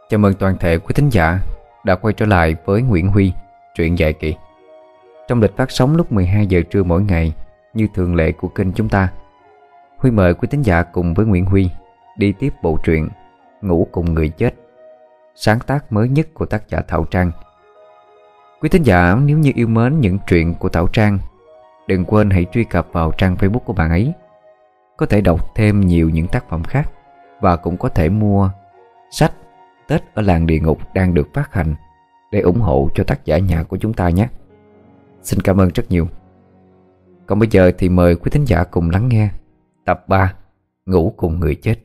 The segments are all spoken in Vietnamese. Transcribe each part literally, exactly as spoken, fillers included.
Chào mừng toàn thể quý thính giả đã quay trở lại với Nguyễn Huy, truyện dài kỳ. Trong lịch phát sóng lúc mười hai giờ trưa mỗi ngày như thường lệ của kênh chúng ta, Huy mời quý thính giả cùng với Nguyễn Huy đi tiếp bộ truyện Ngủ Cùng Người Chết, sáng tác mới nhất của tác giả Thảo Trang. Quý thính giả nếu như yêu mến những truyện của Thảo Trang, đừng quên hãy truy cập vào trang Facebook của bạn ấy, có thể đọc thêm nhiều những tác phẩm khác, và cũng có thể mua sách Tết ở làng địa ngục đang được phát hành để ủng hộ cho tác giả nhà của chúng ta nhé. Xin cảm ơn rất nhiều. Còn bây giờ thì mời quý thính giả cùng lắng nghe tập ba Ngủ Cùng Người Chết.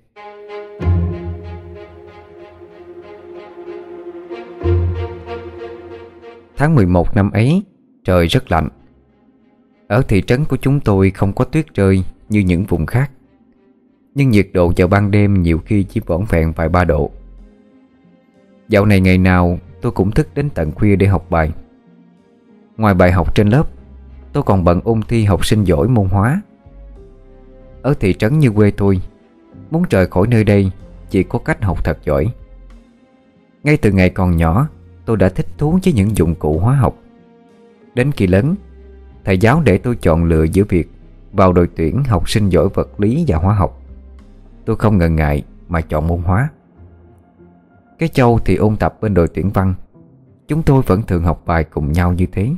Tháng mười một năm ấy, trời rất lạnh. Ở thị trấn của chúng tôi không có tuyết rơi như những vùng khác, nhưng nhiệt độ vào ban đêm nhiều khi chỉ vỏn vẹn vài ba độ. Dạo này ngày nào tôi cũng thức đến tận khuya để học bài. Ngoài bài học trên lớp, tôi còn bận ôn thi học sinh giỏi môn hóa. Ở thị trấn như quê tôi, muốn rời khỏi nơi đây chỉ có cách học thật giỏi. Ngay từ ngày còn nhỏ, tôi đã thích thú với những dụng cụ hóa học. Đến kỳ lớn, thầy giáo để tôi chọn lựa giữa việc vào đội tuyển học sinh giỏi vật lý và hóa học. Tôi không ngần ngại mà chọn môn hóa. Cái Châu thì ôn tập bên đội tuyển văn. Chúng tôi vẫn thường học bài cùng nhau như thế.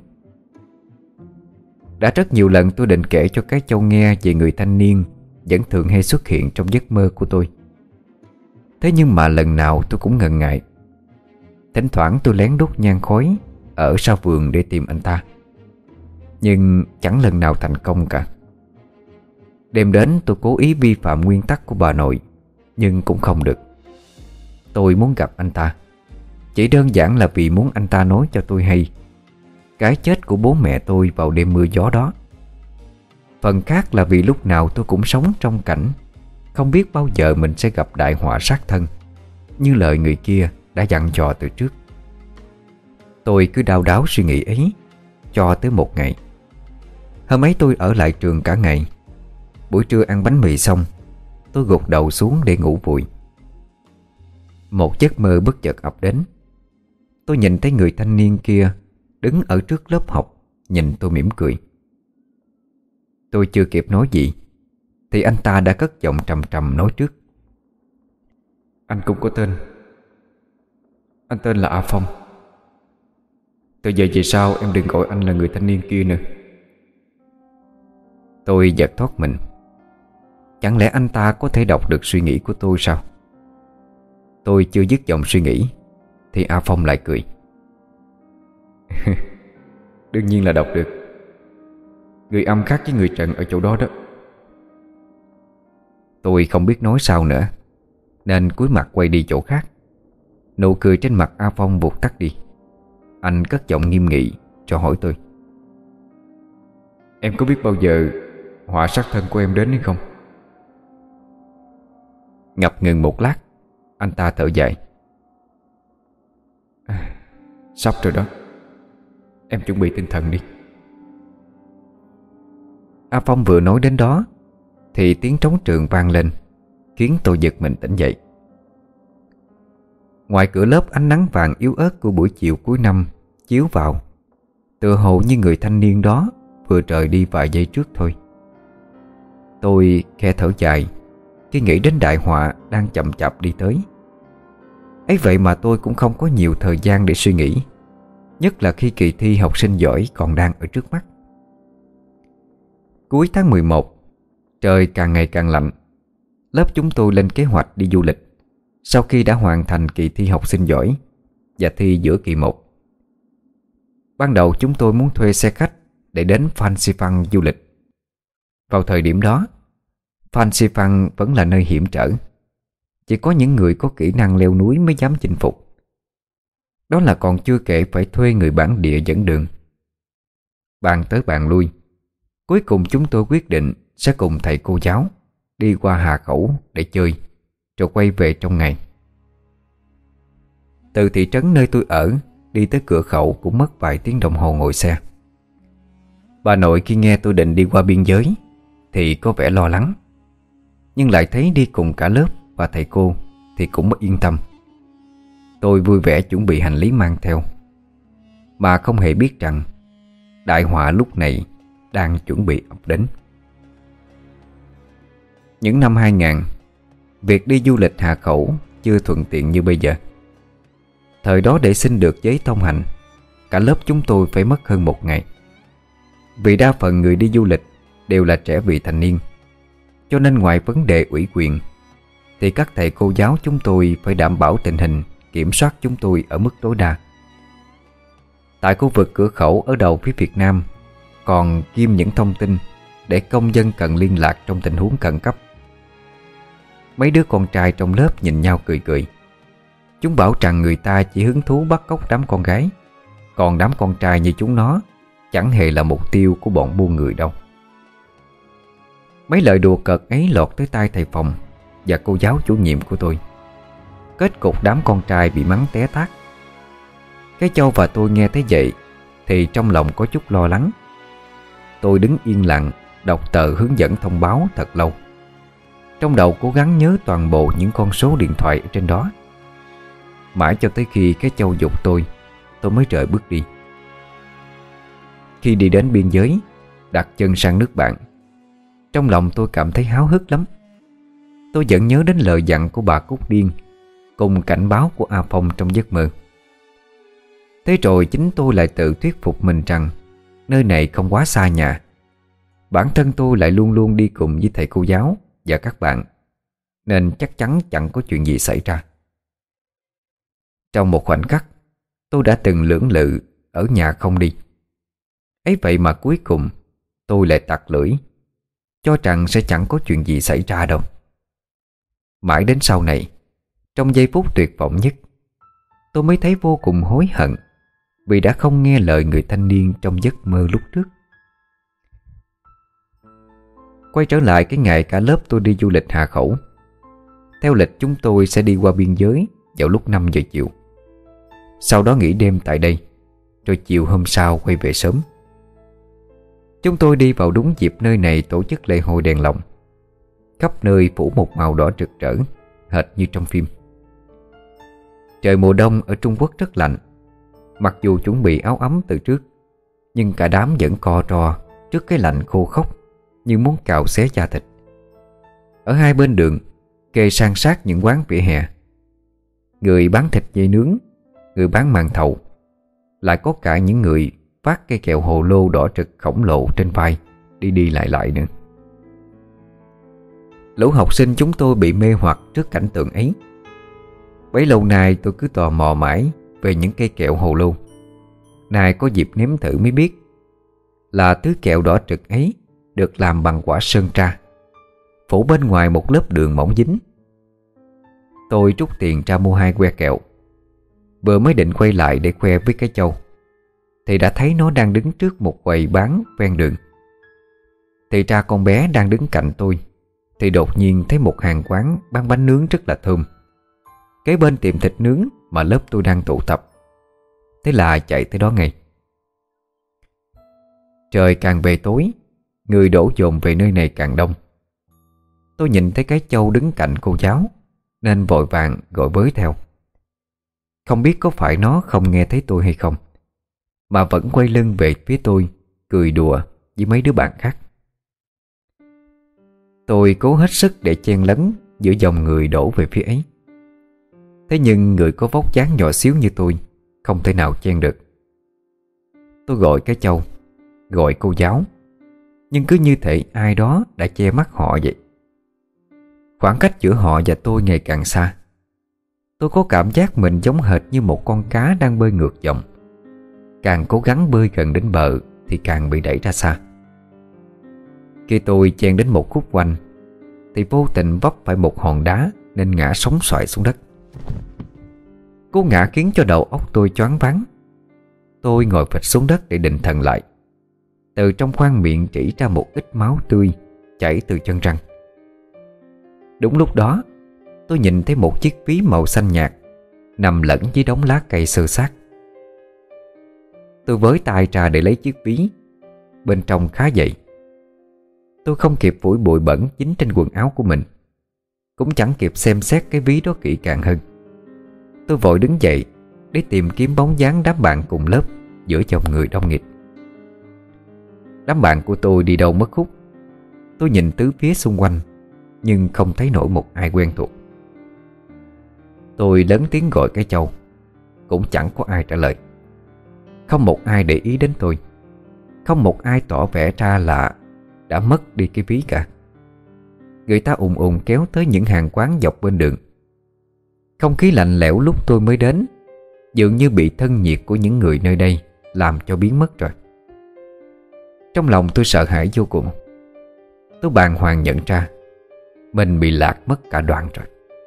Đã rất nhiều lần tôi định kể cho cái Châu nghe về người thanh niên vẫn thường hay xuất hiện trong giấc mơ của tôi. Thế nhưng mà lần nào tôi cũng ngần ngại. Thỉnh thoảng tôi lén đốt nhang khói ở sau vườn để tìm anh ta, nhưng chẳng lần nào thành công cả. Đêm đến tôi cố ý vi phạm nguyên tắc của bà nội, nhưng cũng không được. Tôi muốn gặp anh ta chỉ đơn giản là vì muốn anh ta nói cho tôi hay cái chết của bố mẹ tôi vào đêm mưa gió đó. Phần khác là vì lúc nào tôi cũng sống trong cảnh không biết bao giờ mình sẽ gặp đại họa sát thân, như lời người kia đã dặn dò từ trước. Tôi cứ đau đáu suy nghĩ ấy cho tới một ngày. Hôm ấy tôi ở lại trường cả ngày. Buổi trưa ăn bánh mì xong, tôi gục đầu xuống để ngủ vùi. Một giấc mơ bất chợt ập đến. Tôi nhìn thấy người thanh niên kia đứng ở trước lớp học, nhìn tôi mỉm cười. Tôi chưa kịp nói gì thì anh ta đã cất giọng trầm trầm nói trước: "Anh cũng có tên. Anh tên là A Phong. Từ giờ về sau em đừng gọi anh là người thanh niên kia nữa." Tôi giật thoát mình. Chẳng lẽ anh ta có thể đọc được suy nghĩ của tôi sao? Tôi chưa dứt dòng suy nghĩ thì A Phong lại cười. "Đương nhiên là đọc được. Người âm khác với người trần ở chỗ đó đó." Tôi không biết nói sao nữa, nên cúi mặt quay đi chỗ khác. Nụ cười trên mặt A Phong vụt tắt đi. Anh cất giọng nghiêm nghị cho hỏi tôi: "Em có biết bao giờ họa sát thân của em đến hay không?" Ngập ngừng một lát, anh ta thở dài: à, "Sắp rồi đó. Em chuẩn bị tinh thần đi." A Phong vừa nói đến đó thì tiếng trống trường vang lên, khiến tôi giật mình tỉnh dậy. Ngoài cửa lớp, ánh nắng vàng yếu ớt của buổi chiều cuối năm chiếu vào, tựa hồ như người thanh niên đó vừa rời đi vài giây trước thôi. Tôi khẽ thở dài khi nghĩ đến đại họa đang chậm chạp đi tới. Ấy vậy mà tôi cũng không có nhiều thời gian để suy nghĩ, nhất là khi kỳ thi học sinh giỏi còn đang ở trước mắt. Cuối tháng mười một, trời càng ngày càng lạnh. Lớp chúng tôi lên kế hoạch đi du lịch sau khi đã hoàn thành kỳ thi học sinh giỏi và thi giữa kỳ một. Ban đầu chúng tôi muốn thuê xe khách để đến Phan Xipang du lịch. Vào thời điểm đó, Phan Xipang vẫn là nơi hiểm trở. Chỉ có những người có kỹ năng leo núi mới dám chinh phục. Đó là còn chưa kể phải thuê người bản địa dẫn đường. Bàn tới bàn lui, cuối cùng chúng tôi quyết định sẽ cùng thầy cô giáo đi qua Hà Khẩu để chơi, rồi quay về trong ngày. Từ thị trấn nơi tôi ở đi tới cửa khẩu cũng mất vài tiếng đồng hồ ngồi xe. Bà nội khi nghe tôi định đi qua biên giới thì có vẻ lo lắng, nhưng lại thấy đi cùng cả lớp và thầy cô thì cũng yên tâm. Tôi vui vẻ chuẩn bị hành lý mang theo, mà không hề biết rằng đại họa lúc này đang chuẩn bị ập đến. Những năm hai nghìn, việc đi du lịch Hà Khẩu chưa thuận tiện như bây giờ. Thời đó để xin được giấy thông hành, cả lớp chúng tôi phải mất hơn một ngày. Vì đa phần người đi du lịch đều là trẻ vị thành niên, cho nên ngoài vấn đề ủy quyền thì các thầy cô giáo chúng tôi phải đảm bảo tình hình, kiểm soát chúng tôi ở mức tối đa. Tại khu vực cửa khẩu ở đầu phía Việt Nam còn ghim những thông tin để công dân cần liên lạc trong tình huống khẩn cấp. Mấy đứa con trai trong lớp nhìn nhau cười cười. Chúng bảo rằng người ta chỉ hứng thú bắt cóc đám con gái, còn đám con trai như chúng nó chẳng hề là mục tiêu của bọn buôn người đâu. Mấy lời đùa cợt ấy lọt tới tai thầy phòng và cô giáo chủ nhiệm của tôi. Kết cục đám con trai bị mắng té tát. Cái Châu và tôi nghe thấy vậy thì trong lòng có chút lo lắng. Tôi đứng yên lặng đọc tờ hướng dẫn thông báo thật lâu, trong đầu cố gắng nhớ toàn bộ những con số điện thoại ở trên đó. Mãi cho tới khi cái Châu giục tôi, tôi mới rời bước đi. Khi đi đến biên giới, đặt chân sang nước bạn, trong lòng tôi cảm thấy háo hức lắm. Tôi vẫn nhớ đến lời dặn của bà Cúc Điên cùng cảnh báo của A Phong trong giấc mơ. Thế rồi chính tôi lại tự thuyết phục mình rằng nơi này không quá xa nhà. Bản thân tôi lại luôn luôn đi cùng với thầy cô giáo và các bạn, nên chắc chắn chẳng có chuyện gì xảy ra. Trong một khoảnh khắc, tôi đã từng lưỡng lự ở nhà không đi. Ấy vậy mà cuối cùng tôi lại tặc lưỡi, cho rằng sẽ chẳng có chuyện gì xảy ra đâu. Mãi đến sau này, trong giây phút tuyệt vọng nhất, tôi mới thấy vô cùng hối hận vì đã không nghe lời người thanh niên trong giấc mơ lúc trước. Quay trở lại cái ngày cả lớp tôi đi du lịch Hà Khẩu. Theo lịch chúng tôi sẽ đi qua biên giới vào lúc năm giờ chiều. Sau đó nghỉ đêm tại đây, rồi chiều hôm sau quay về sớm. Chúng tôi đi vào đúng dịp nơi này tổ chức lễ hội đèn lồng. Khắp nơi phủ một màu đỏ rực rỡ, hệt như trong phim. Trời mùa đông ở Trung Quốc rất lạnh. Mặc dù chuẩn bị áo ấm từ trước, nhưng cả đám vẫn co ro trước cái lạnh khô khốc như muốn cào xé da thịt. Ở hai bên đường, kề san sát những quán vỉa hè, người bán thịt dê nướng, người bán màn thầu, lại có cả những người vác cây kẹo hồ lô đỏ rực khổng lồ trên vai đi đi lại lại nữa. Lũ học sinh chúng tôi bị mê hoặc trước cảnh tượng ấy. Bấy lâu nay tôi cứ tò mò mãi về những cây kẹo hồ lô. Nay có dịp nếm thử mới biết là thứ kẹo đỏ rực ấy được làm bằng quả sơn tra, phủ bên ngoài một lớp đường mỏng dính. Tôi trút tiền ra mua hai que kẹo. Vừa mới định quay lại để khoe với cái Châu thì đã thấy nó đang đứng trước một quầy bán ven đường. Thì ra con bé đang đứng cạnh tôi thì đột nhiên thấy một hàng quán bán bánh nướng rất là thơm kế bên tiệm thịt nướng mà lớp tôi đang tụ tập. Thế là chạy tới đó ngay. Trời càng về tối, người đổ dồn về nơi này càng đông. Tôi nhìn thấy cái Châu đứng cạnh cô giáo nên vội vàng gọi với theo. Không biết có phải nó không nghe thấy tôi hay không, mà vẫn quay lưng về phía tôi, cười đùa với mấy đứa bạn khác. Tôi cố hết sức để chen lấn giữa dòng người đổ về phía ấy. Thế nhưng người có vóc dáng nhỏ xíu như tôi không thể nào chen được. Tôi gọi cái Châu, gọi cô giáo, nhưng cứ như thể ai đó đã che mắt họ vậy. Khoảng cách giữa họ và tôi ngày càng xa. Tôi có cảm giác mình giống hệt như một con cá đang bơi ngược dòng. Càng cố gắng bơi gần đến bờ thì càng bị đẩy ra xa. Khi tôi chen đến một khúc quanh thì vô tình vấp phải một hòn đá nên ngã sóng xoài xuống đất. Cú ngã khiến cho đầu óc tôi choáng váng. Tôi ngồi phịch xuống đất để định thần lại. Từ trong khoang miệng chảy ra một ít máu tươi chảy từ chân răng. Đúng lúc đó, tôi nhìn thấy một chiếc ví màu xanh nhạt nằm lẫn với đống lá cây xơ xác. Tôi với tay ra để lấy chiếc ví. Bên trong khá dày. Tôi không kịp phủi bụi bẩn dính trên quần áo của mình, cũng chẳng kịp xem xét cái ví đó kỹ càng hơn. Tôi vội đứng dậy để tìm kiếm bóng dáng đám bạn cùng lớp giữa dòng người đông nghịt. Đám bạn của tôi đi đâu mất hút. Tôi nhìn tứ phía xung quanh nhưng không thấy nổi một ai quen thuộc. Tôi lớn tiếng gọi cái Châu, cũng chẳng có ai trả lời. Không một ai để ý đến tôi. Không một ai tỏ vẻ ra là đã mất đi cái ví cả. Người ta ùn ùn kéo tới những hàng quán dọc bên đường. Không khí lạnh lẽo lúc tôi mới đến dường như bị thân nhiệt của những người nơi đây làm cho biến mất rồi. Trong lòng tôi sợ hãi vô cùng. Tôi bàng hoàng nhận ra mình bị lạc mất cả đoàn rồi.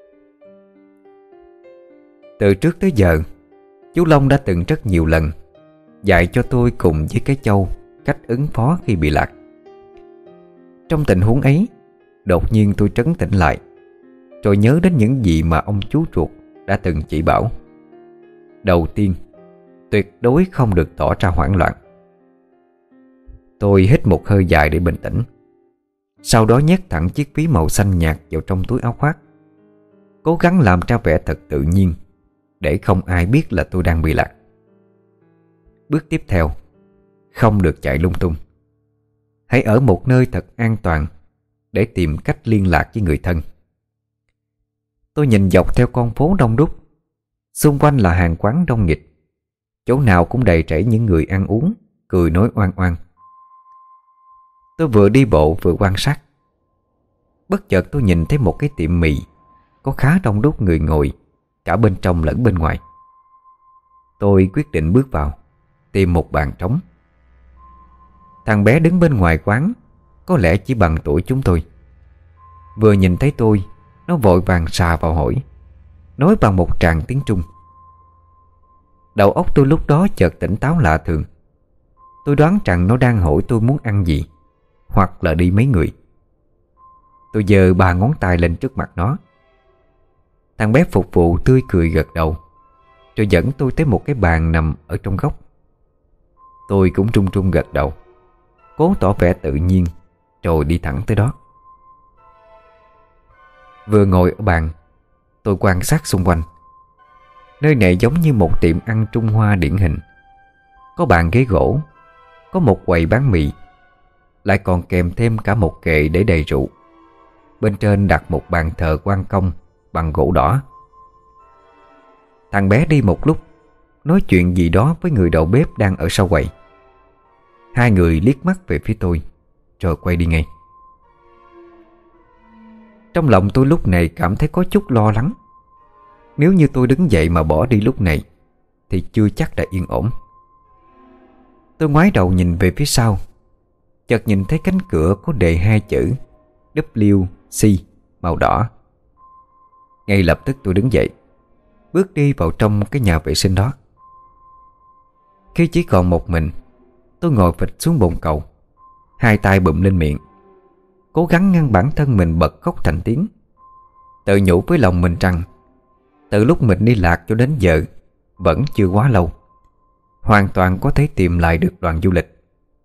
Từ trước tới giờ, chú Long đã từng rất nhiều lần dạy cho tôi cùng với cái Châu cách ứng phó khi bị lạc. Trong tình huống ấy, đột nhiên tôi trấn tĩnh lại, rồi nhớ đến những gì mà ông chú ruột đã từng chỉ bảo. Đầu tiên, tuyệt đối không được tỏ ra hoảng loạn. Tôi hít một hơi dài để bình tĩnh. Sau đó nhét thẳng chiếc ví màu xanh nhạt vào trong túi áo khoác, cố gắng làm ra vẻ thật tự nhiên để không ai biết là tôi đang bị lạc. Bước tiếp theo, không được chạy lung tung. Hãy ở một nơi thật an toàn để tìm cách liên lạc với người thân. Tôi nhìn dọc theo con phố đông đúc. Xung quanh là hàng quán đông nghịt, chỗ nào cũng đầy rẫy những người ăn uống, cười nói oan oan. Tôi vừa đi bộ vừa quan sát. Bất chợt tôi nhìn thấy một cái tiệm mì có khá đông đúc người ngồi, cả bên trong lẫn bên ngoài. Tôi quyết định bước vào, tìm một bàn trống. Thằng bé đứng bên ngoài quán có lẽ chỉ bằng tuổi chúng tôi. Vừa nhìn thấy tôi, nó vội vàng xà vào hỏi, nói bằng một tràng tiếng Trung. Đầu óc tôi lúc đó chợt tỉnh táo lạ thường. Tôi đoán rằng nó đang hỏi tôi muốn ăn gì, hoặc là đi mấy người. Tôi giơ ba ngón tay lên trước mặt nó. Thằng bé phục vụ tươi cười gật đầu, rồi dẫn tôi tới một cái bàn nằm ở trong góc. Tôi cũng trung trung gật đầu, cố tỏ vẻ tự nhiên, rồi đi thẳng tới đó. Vừa ngồi ở bàn, tôi quan sát xung quanh. Nơi này giống như một tiệm ăn Trung Hoa điển hình. Có bàn ghế gỗ, có một quầy bán mì, lại còn kèm thêm cả một kệ để đầy rượu. Bên trên đặt một bàn thờ Quan Công bằng gỗ đỏ. Thằng bé đi một lúc, nói chuyện gì đó với người đầu bếp đang ở sau quầy. Hai người liếc mắt về phía tôi, rồi quay đi ngay. Trong lòng tôi lúc này cảm thấy có chút lo lắng. Nếu như tôi đứng dậy mà bỏ đi lúc này thì chưa chắc đã yên ổn. Tôi ngoái đầu nhìn về phía sau, chợt nhìn thấy cánh cửa có đề hai chữ W C màu đỏ. Ngay lập tức tôi đứng dậy, bước đi vào trong cái nhà vệ sinh đó. Khi chỉ còn một mình, tôi ngồi phịch xuống bồn cầu, hai tay bụm lên miệng, cố gắng ngăn bản thân mình bật khóc thành tiếng. Tự nhủ với lòng mình rằng từ lúc mình đi lạc cho đến giờ vẫn chưa quá lâu, hoàn toàn có thể tìm lại được đoàn du lịch.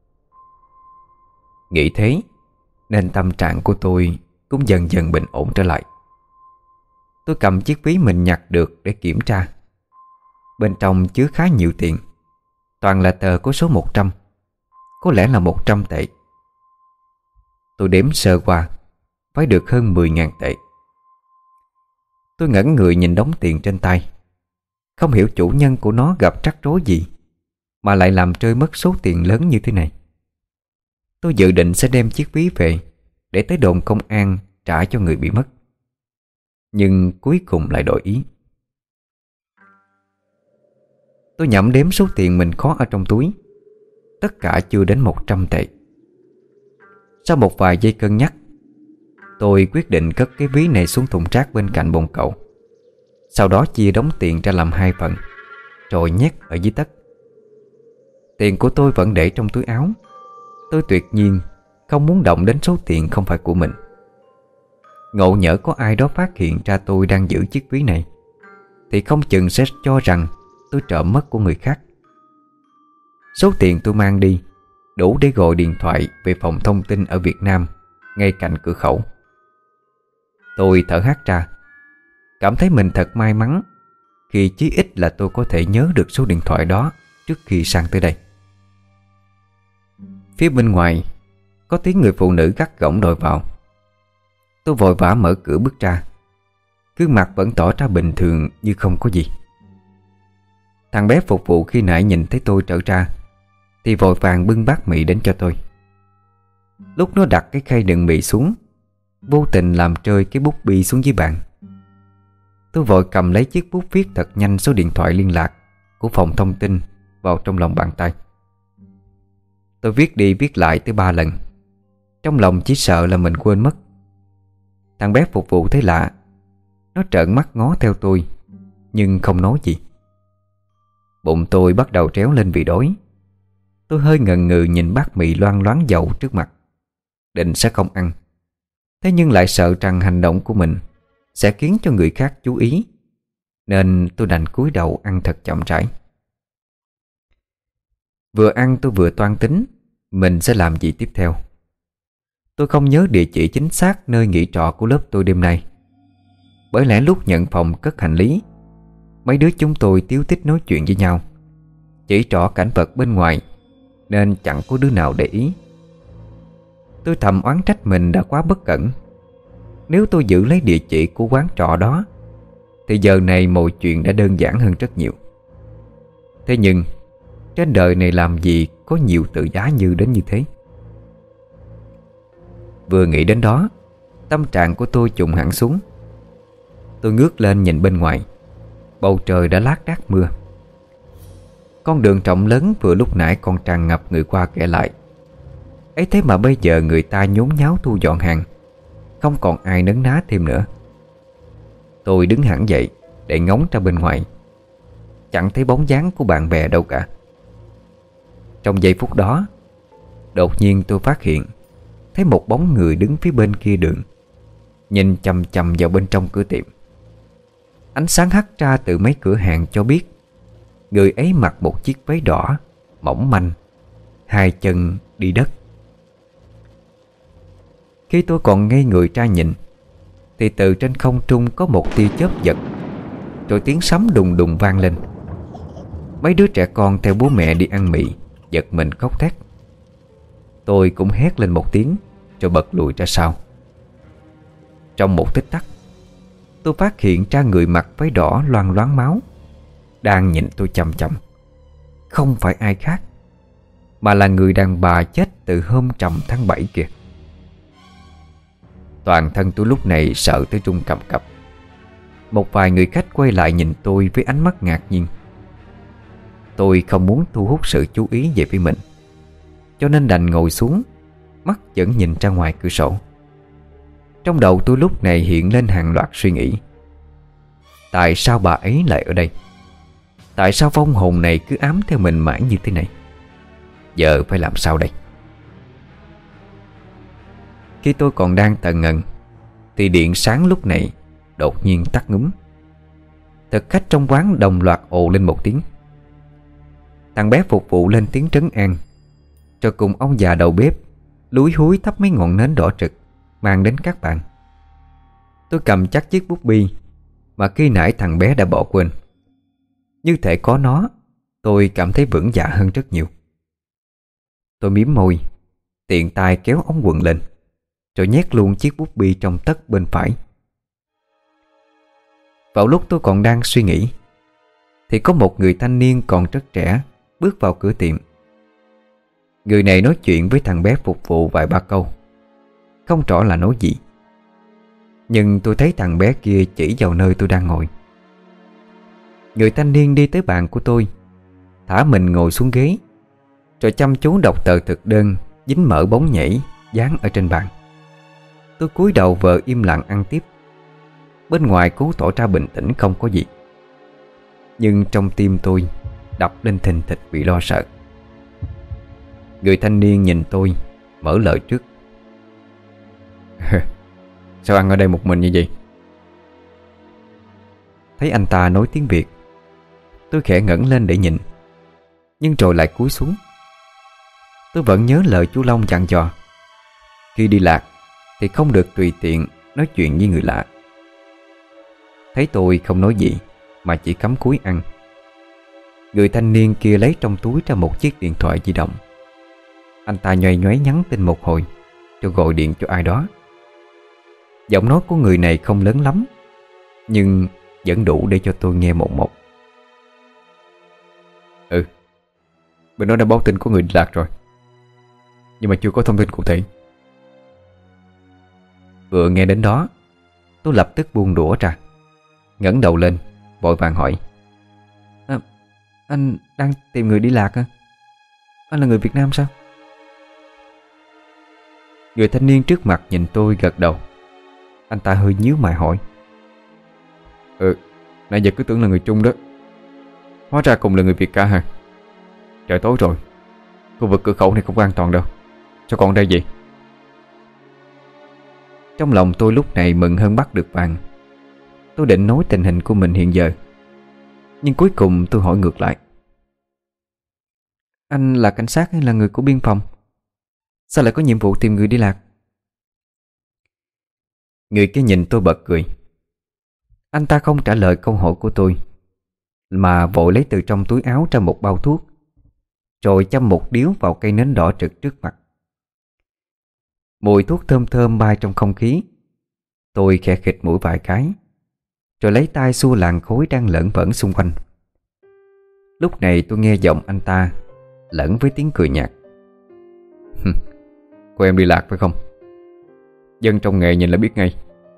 Nghĩ thế nên tâm trạng của tôi cũng dần dần bình ổn trở lại. Tôi cầm chiếc ví mình nhặt được để kiểm tra. Bên trong chứa khá nhiều tiền, toàn là tờ có số một trăm, có lẽ là một trăm tệ. Tôi đếm sơ qua, phải được hơn mười ngàn tệ. Tôi ngẩn người nhìn đống tiền trên tay, không hiểu chủ nhân của nó gặp trắc rối gì mà lại làm rơi mất số tiền lớn như thế này. Tôi dự định sẽ đem chiếc ví về để tới đồn công an trả cho người bị mất, nhưng cuối cùng lại đổi ý. Tôi nhẩm đếm số tiền mình có ở trong túi, tất cả chưa đến một trăm tệ. Sau một vài giây cân nhắc, tôi quyết định cất cái ví này xuống thùng rác bên cạnh bồn cầu. Sau đó chia đống tiền ra làm hai phần, rồi nhét ở dưới tất. Tiền của tôi vẫn để trong túi áo. Tôi tuyệt nhiên không muốn động đến số tiền không phải của mình. Ngộ nhỡ có ai đó phát hiện ra tôi đang giữ chiếc ví này thì không chừng sẽ cho rằng tôi trộm mất của người khác. Số tiền tôi mang đi đủ để gọi điện thoại về phòng thông tin ở Việt Nam ngay cạnh cửa khẩu. Tôi thở hắt ra, cảm thấy mình thật may mắn khi chí ít là tôi có thể nhớ được số điện thoại đó trước khi sang tới đây. Phía bên ngoài có tiếng người phụ nữ gắt gỏng đòi vào. Tôi vội vã mở cửa bước ra. Gương mặt vẫn tỏ ra bình thường như không có gì. Thằng bé phục vụ khi nãy nhìn thấy tôi trở ra thì vội vàng bưng bát mì đến cho tôi. Lúc nó đặt cái khay đựng mì xuống, vô tình làm rơi cái bút bi xuống dưới bàn. Tôi vội cầm lấy chiếc bút viết thật nhanh số điện thoại liên lạc của phòng thông tin vào trong lòng bàn tay. Tôi viết đi viết lại tới ba lần, trong lòng chỉ sợ là mình quên mất. Thằng bé phục vụ thấy lạ, nó trợn mắt ngó theo tôi nhưng không nói gì. Bụng tôi bắt đầu réo lên vì đói. Tôi hơi ngần ngừ nhìn bát mì loang loáng dầu trước mặt, định sẽ không ăn. Thế nhưng lại sợ rằng hành động của mình sẽ khiến cho người khác chú ý, nên tôi đành cúi đầu ăn thật chậm rãi. Vừa ăn tôi vừa toan tính mình sẽ làm gì tiếp theo. Tôi không nhớ địa chỉ chính xác nơi nghỉ trọ của lớp tôi đêm nay. Bởi lẽ lúc nhận phòng cất hành lý, mấy đứa chúng tôi tíu tít nói chuyện với nhau, chỉ trỏ cảnh vật bên ngoài, nên chẳng có đứa nào để ý. Tôi thầm oán trách mình đã quá bất cẩn. Nếu tôi giữ lấy địa chỉ của quán trọ đó thì giờ này mọi chuyện đã đơn giản hơn rất nhiều. Thế nhưng trên đời này làm gì có nhiều tự giá như đến như thế. Vừa nghĩ đến đó, tâm trạng của tôi trùng hẳn xuống. Tôi ngước lên nhìn bên ngoài. Bầu trời đã lác đác mưa. Con đường rộng lớn vừa lúc nãy còn tràn ngập người qua kẻ lại, ấy thế mà bây giờ người ta nhốn nháo thu dọn hàng, không còn ai nấn ná thêm nữa. Tôi đứng hẳn dậy để ngóng ra bên ngoài. Chẳng thấy bóng dáng của bạn bè đâu cả. Trong giây phút đó, đột nhiên tôi phát hiện thấy một bóng người đứng phía bên kia đường, nhìn chằm chằm vào bên trong cửa tiệm. Ánh sáng hắt ra từ mấy cửa hàng cho biết người ấy mặc một chiếc váy đỏ mỏng manh, hai chân đi đất. Khi tôi còn ngây người ra nhìn thì từ trên không trung có một tia chớp giật, rồi tiếng sấm đùng đùng vang lên. Mấy đứa trẻ con theo bố mẹ đi ăn mì giật mình khóc thét. Tôi cũng hét lên một tiếng rồi bật lùi ra sau. Trong một tích tắc, tôi phát hiện ra người mặc váy đỏ loang loáng máu đang nhìn tôi chằm chằm. Không phải ai khác, mà là người đàn bà chết từ hôm rằm tháng bảy kìa. Toàn thân tôi lúc này sợ tới run cầm cập. Một vài người khách quay lại nhìn tôi với ánh mắt ngạc nhiên. Tôi không muốn thu hút sự chú ý về phía mình, cho nên đành ngồi xuống, mắt vẫn nhìn ra ngoài cửa sổ. Trong đầu tôi lúc này hiện lên hàng loạt suy nghĩ. Tại sao bà ấy lại ở đây? Tại sao vong hồn này cứ ám theo mình mãi như thế này? Giờ phải làm sao đây? Khi tôi còn đang tần ngần thì điện sáng lúc này đột nhiên tắt ngúm. Thực khách trong quán đồng loạt ồ lên một tiếng. Thằng bé phục vụ lên tiếng trấn an, rồi cùng ông già đầu bếp lúi húi thắp mấy ngọn nến đỏ trực mang đến các bạn. Tôi cầm chắc chiếc bút bi mà khi nãy thằng bé đã bỏ quên. Như thể có nó, tôi cảm thấy vững dạ hơn rất nhiều. Tôi mím môi, tiện tay kéo ống quần lên, rồi nhét luôn chiếc bút bi trong tấc bên phải. Vào lúc tôi còn đang suy nghĩ thì có một người thanh niên còn rất trẻ bước vào cửa tiệm. Người này nói chuyện với thằng bé phục vụ vài ba câu, không rõ là nói gì. Nhưng tôi thấy thằng bé kia chỉ vào nơi tôi đang ngồi. Người thanh niên đi tới bàn của tôi, thả mình ngồi xuống ghế, rồi chăm chú đọc tờ thực đơn dính mỡ bóng nhảy dán ở trên bàn. Tôi cúi đầu vờ im lặng ăn tiếp. Bên ngoài cố tỏ ra bình tĩnh không có gì, nhưng trong tim tôi đập lên thình thịch vì lo sợ. Người thanh niên nhìn tôi, mở lời trước. Sao ăn ở đây một mình như vậy? Thấy anh ta nói tiếng Việt, tôi khẽ ngẩng lên để nhìn, nhưng rồi lại cúi xuống. Tôi vẫn nhớ lời chú Long dặn dò, khi đi lạc thì không được tùy tiện nói chuyện với người lạ. Thấy tôi không nói gì, mà chỉ cắm cúi ăn. Người thanh niên kia lấy trong túi ra một chiếc điện thoại di động. Anh ta nhoay nhoáy nhắn tin một hồi rồi gọi điện cho ai đó. Giọng nói của người này không lớn lắm, nhưng vẫn đủ để cho tôi nghe một một. Ừ, bên đó đã báo tin có người đi lạc rồi, nhưng mà chưa có thông tin cụ thể. Vừa nghe đến đó, tôi lập tức buông đũa ra, ngẩng đầu lên vội vàng hỏi: à, anh đang tìm người đi lạc hả? Anh là người Việt Nam sao? Người thanh niên trước mặt nhìn tôi gật đầu. Anh ta hơi nhíu mày hỏi: Ừ, nãy giờ cứ tưởng là người Trung đó, hóa ra cùng là người Việt cả hả? Trời tối rồi, khu vực cửa khẩu này không an toàn đâu, sao còn đây vậy? Trong lòng tôi lúc này mừng hơn bắt được vàng. Tôi định nói tình hình của mình hiện giờ, nhưng cuối cùng tôi hỏi ngược lại: Anh là cảnh sát hay là người của biên phòng? Sao lại có nhiệm vụ tìm người đi lạc? Người kia nhìn tôi bật cười. Anh ta không trả lời câu hỏi của tôi, mà vội lấy từ trong túi áo ra một bao thuốc, rồi châm một điếu vào cây nến đỏ trực trước mặt. Mùi thuốc thơm thơm bay trong không khí. Tôi khẽ khịt mũi vài cái, rồi lấy tay xua làn khói đang lởn vởn xung quanh. Lúc này tôi nghe giọng anh ta lẫn với tiếng cười nhạt: Cô em đi lạc phải không? Dân trong nghề nhìn là biết ngay.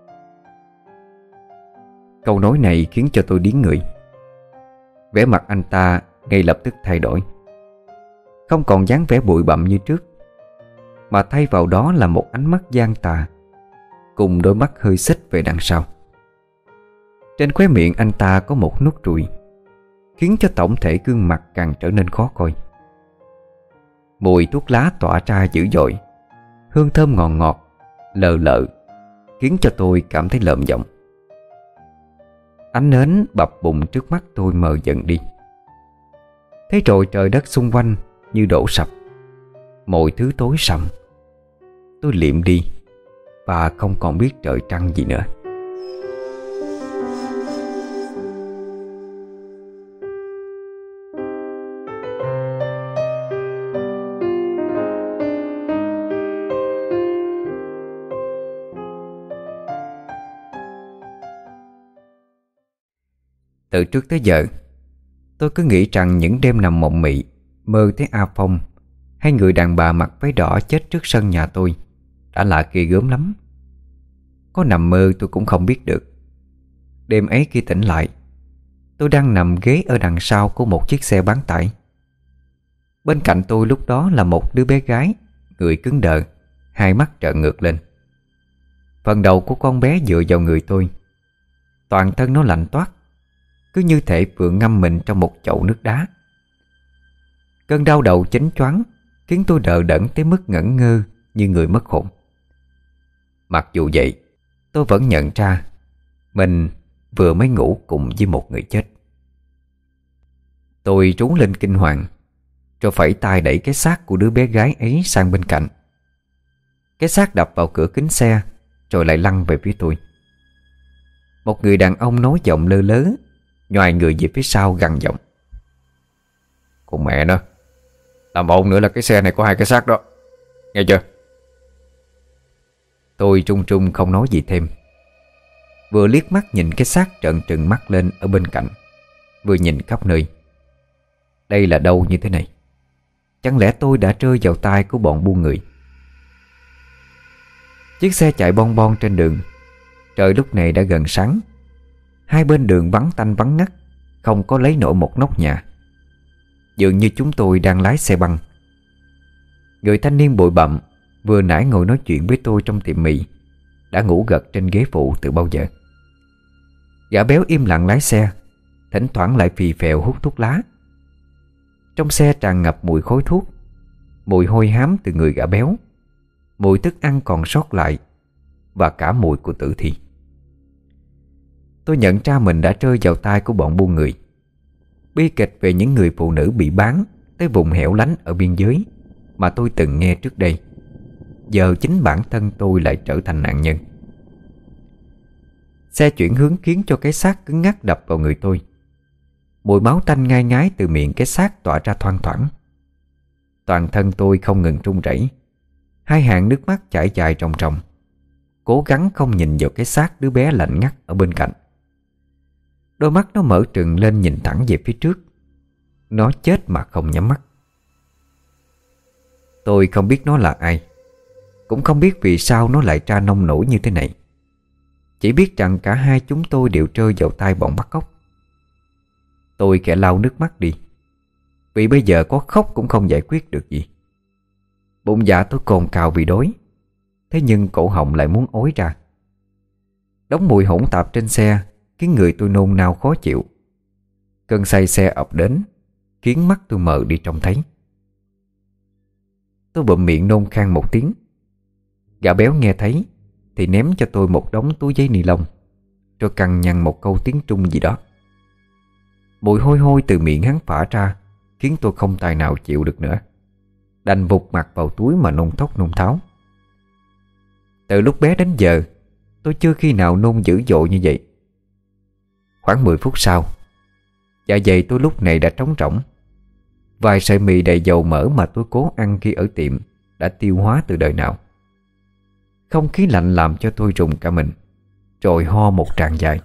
Câu nói này khiến cho tôi điếng người. Vẻ mặt anh ta ngay lập tức thay đổi, không còn dáng vẻ bụi bặm như trước, mà thay vào đó là một ánh mắt gian tà, cùng đôi mắt hơi xích về đằng sau. Trên khóe miệng anh ta có một nốt ruồi, khiến cho tổng thể gương mặt càng trở nên khó coi. Mùi thuốc lá tỏa ra dữ dội, hương thơm ngọt ngọt, lờ lợ, khiến cho tôi cảm thấy lợm giọng. Ánh nến bập bùng trước mắt tôi mờ dần đi. Thế rồi trời đất xung quanh như đổ sập, mọi thứ tối sầm. Tôi liệm đi và không còn biết trời trăng gì nữa. Từ trước tới giờ, tôi cứ nghĩ rằng những đêm nằm mộng mị, mơ thấy A Phong hay người đàn bà mặc váy đỏ chết trước sân nhà tôi đã là ghê gớm lắm. Có nằm mơ tôi cũng không biết được. Đêm ấy khi tỉnh lại, tôi đang nằm ghế ở đằng sau của một chiếc xe bán tải. Bên cạnh tôi lúc đó là một đứa bé gái, người cứng đờ, hai mắt trợn ngược lên. Phần đầu của con bé dựa vào người tôi. Toàn thân nó lạnh toát, cứ như thể vừa ngâm mình trong một chậu nước đá. Cơn đau đầu chánh choáng khiến tôi đờ đẫn tới mức ngẩn ngơ như người mất hồn. Mặc dù vậy, tôi vẫn nhận ra mình vừa mới ngủ cùng với một người chết. Tôi trú lên kinh hoàng, rồi phẩy tay đẩy cái xác của đứa bé gái ấy sang bên cạnh. Cái xác đập vào cửa kính xe, rồi lại lăn về phía tôi. Một người đàn ông nói giọng lơ lớ, nhoài người về phía sau gằn giọng: Con mẹ nó, làm ồn nữa là cái xe này có hai cái xác đó, nghe chưa? Tôi trung trung không nói gì thêm, vừa liếc mắt nhìn cái xác trợn trừng mắt lên ở bên cạnh, vừa nhìn khắp nơi. Đây là đâu như thế này? Chẳng lẽ tôi đã rơi vào tay của bọn buôn người? Chiếc xe chạy bon bon trên đường. Trời lúc này đã gần sáng. Hai bên đường vắng tanh vắng ngắt, không có lấy nổi một nóc nhà, dường như chúng tôi đang lái xe băng. Người thanh niên bụi bặm vừa nãy ngồi nói chuyện với tôi trong tiệm mì đã ngủ gật trên ghế phụ từ bao giờ. Gã béo im lặng lái xe, thỉnh thoảng lại phì phèo hút thuốc lá. Trong xe tràn ngập mùi khói thuốc, mùi hôi hám từ người gã béo, mùi thức ăn còn sót lại, và cả mùi của tử thi. Tôi nhận ra mình đã rơi vào tay của bọn buôn người. Bi kịch về những người phụ nữ bị bán tới vùng hẻo lánh ở biên giới mà tôi từng nghe trước đây, giờ chính bản thân tôi lại trở thành nạn nhân. Xe chuyển hướng khiến cho cái xác cứng ngắc đập vào người tôi. Mùi máu tanh ngai ngái từ miệng cái xác tỏa ra thoang thoảng. Toàn thân tôi không ngừng run rẩy. Hai hàng nước mắt chảy dài ròng ròng, cố gắng không nhìn vào cái xác đứa bé lạnh ngắt ở bên cạnh. Đôi mắt nó mở trừng lên nhìn thẳng về phía trước. Nó chết mà không nhắm mắt. Tôi không biết nó là ai, cũng không biết vì sao nó lại ra nông nổi như thế này. Chỉ biết rằng cả hai chúng tôi đều rơi vào tay bọn bắt cóc. Tôi khẽ lau nước mắt đi, vì bây giờ có khóc cũng không giải quyết được gì. Bụng dạ tôi cồn cào vì đói, thế nhưng cổ họng lại muốn ối ra. Đống mùi hỗn tạp trên xe khiến người tôi nôn nao khó chịu. Cơn say xe ập đến khiến mắt tôi mờ đi trông thấy. Tôi bụm miệng nôn khan một tiếng. Gã béo nghe thấy thì ném cho tôi một đống túi giấy ni lông, rồi cằn nhằn một câu tiếng Trung gì đó. Mùi hôi hôi từ miệng hắn phả ra khiến tôi không tài nào chịu được nữa, đành vụt mặt vào túi mà nôn thốc nôn tháo. Từ lúc bé đến giờ tôi chưa khi nào nôn dữ dội như vậy. Khoảng mười phút sau, dạ dày tôi lúc này đã trống rỗng. Vài sợi mì đầy dầu mỡ mà tôi cố ăn khi ở tiệm đã tiêu hóa từ đời nào. Không khí lạnh làm cho tôi rùng cả mình, rồi ho một tràng dài.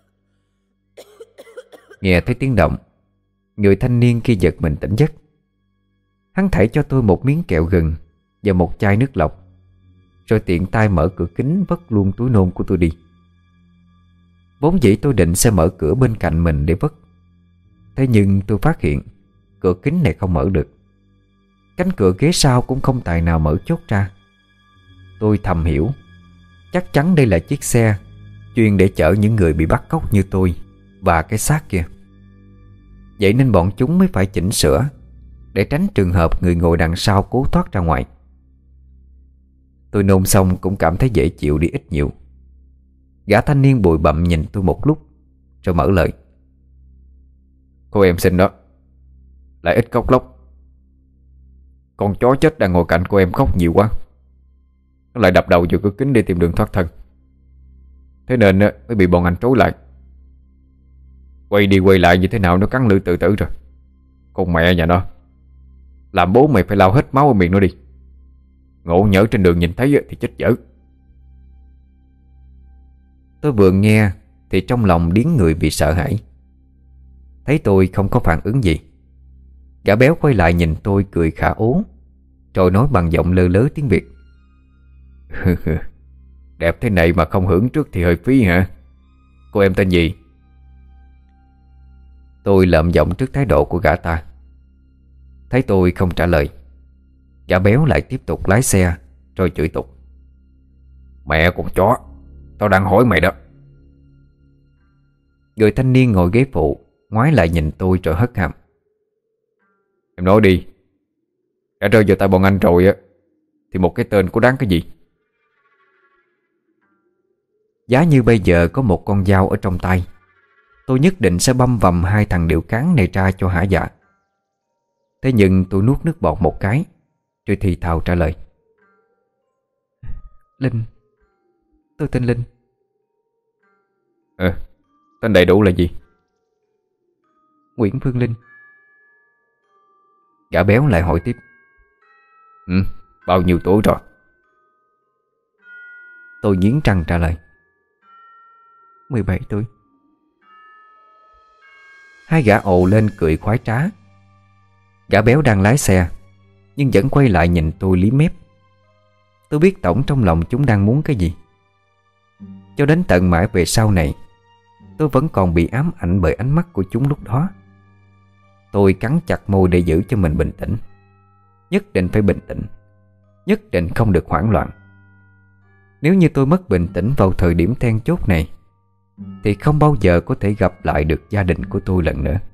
Nghe thấy tiếng động, người thanh niên kia giật mình tỉnh giấc. Hắn thảy cho tôi một miếng kẹo gừng và một chai nước lọc, rồi tiện tay mở cửa kính vất luôn túi nôn của tôi đi. Vốn dĩ tôi định sẽ mở cửa bên cạnh mình để vất, thế nhưng tôi phát hiện cửa kính này không mở được. Cánh cửa ghế sau cũng không tài nào mở chốt ra. Tôi thầm hiểu, chắc chắn đây là chiếc xe chuyên để chở những người bị bắt cóc như tôi và cái xác kia. Vậy nên bọn chúng mới phải chỉnh sửa để tránh trường hợp người ngồi đằng sau cố thoát ra ngoài. Tôi nôn xong cũng cảm thấy dễ chịu đi ít nhiều. Gã thanh niên bụi bặm nhìn tôi một lúc rồi mở lời: "Cô em xinh đó, lại ít khóc lóc. Con chó chết đang ngồi cạnh cô em khóc nhiều quá, nó lại đập đầu vô cửa kính để tìm đường thoát thân. Thế nên mới bị bọn anh trối lại. Quay đi quay lại như thế nào nó cắn lưỡi tự tử rồi. Con mẹ nhà nó, làm bố mày phải lau hết máu ở miệng nó đi. Ngộ nhỡ trên đường nhìn thấy thì chết dở." Tôi vừa nghe thì trong lòng điếng người vì sợ hãi. Thấy tôi không có phản ứng gì, gã béo quay lại nhìn tôi cười khả ố, rồi nói bằng giọng lơ lớ tiếng Việt: "Đẹp thế này mà không hưởng trước thì hơi phí hả? Cô em tên gì?" Tôi lợm giọng trước thái độ của gã ta. Thấy tôi không trả lời, gã béo lại tiếp tục lái xe rồi chửi tục: "Mẹ con chó, tao đang hỏi mày đó." Người thanh niên ngồi ghế phụ ngoái lại nhìn tôi rồi hất hàm: "Em nói đi, đã rơi vào tay bọn anh rồi á thì một cái tên có đáng cái gì?" Giá như bây giờ có một con dao ở trong tay, tôi nhất định sẽ băm vằm hai thằng điệu cán này ra cho hả dạ. Thế nhưng tôi nuốt nước bọt một cái rồi thì thào trả lời: "Linh, tôi tên Linh." "Ờ, tên đầy đủ là gì?" "Nguyễn Phương Linh." Gã béo lại hỏi tiếp: "Ừ, bao nhiêu tuổi rồi?" Tôi nghiến răng trả lời: mười bảy tuổi. Hai gã ồ lên cười khoái trá. Gã béo đang lái xe nhưng vẫn quay lại nhìn tôi liếm mép. Tôi biết tổng trong lòng chúng đang muốn cái gì. Cho đến tận mãi về sau này, tôi vẫn còn bị ám ảnh bởi ánh mắt của chúng lúc đó. Tôi cắn chặt môi để giữ cho mình bình tĩnh. Nhất định phải bình tĩnh, nhất định không được hoảng loạn. Nếu như tôi mất bình tĩnh vào thời điểm then chốt này thì không bao giờ có thể gặp lại được gia đình của tôi lần nữa.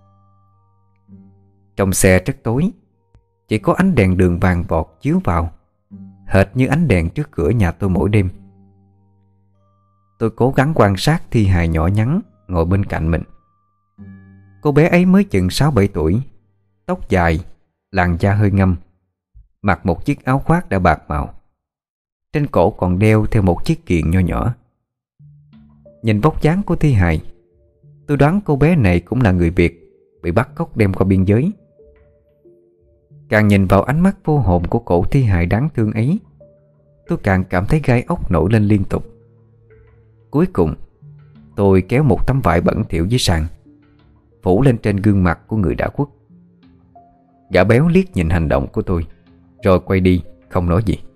Trong xe rất tối, chỉ có ánh đèn đường vàng vọt chiếu vào, hệt như ánh đèn trước cửa nhà tôi mỗi đêm. Tôi cố gắng quan sát thi hài nhỏ nhắn ngồi bên cạnh mình. Cô bé ấy mới chừng sáu bảy tuổi, tóc dài, làn da hơi ngâm, mặc một chiếc áo khoác đã bạc màu. Trên cổ còn đeo theo một chiếc kiềng nho nhỏ. Nhìn vóc dáng của thi hài, tôi đoán cô bé này cũng là người Việt, bị bắt cóc đem qua biên giới. Càng nhìn vào ánh mắt vô hồn của cổ thi hài đáng thương ấy, tôi càng cảm thấy gai ốc nổi lên liên tục. Cuối cùng tôi kéo một tấm vải bẩn thỉu dưới sàn, phủ lên trên gương mặt của người đã khuất. Gã béo liếc nhìn hành động của tôi, rồi quay đi không nói gì.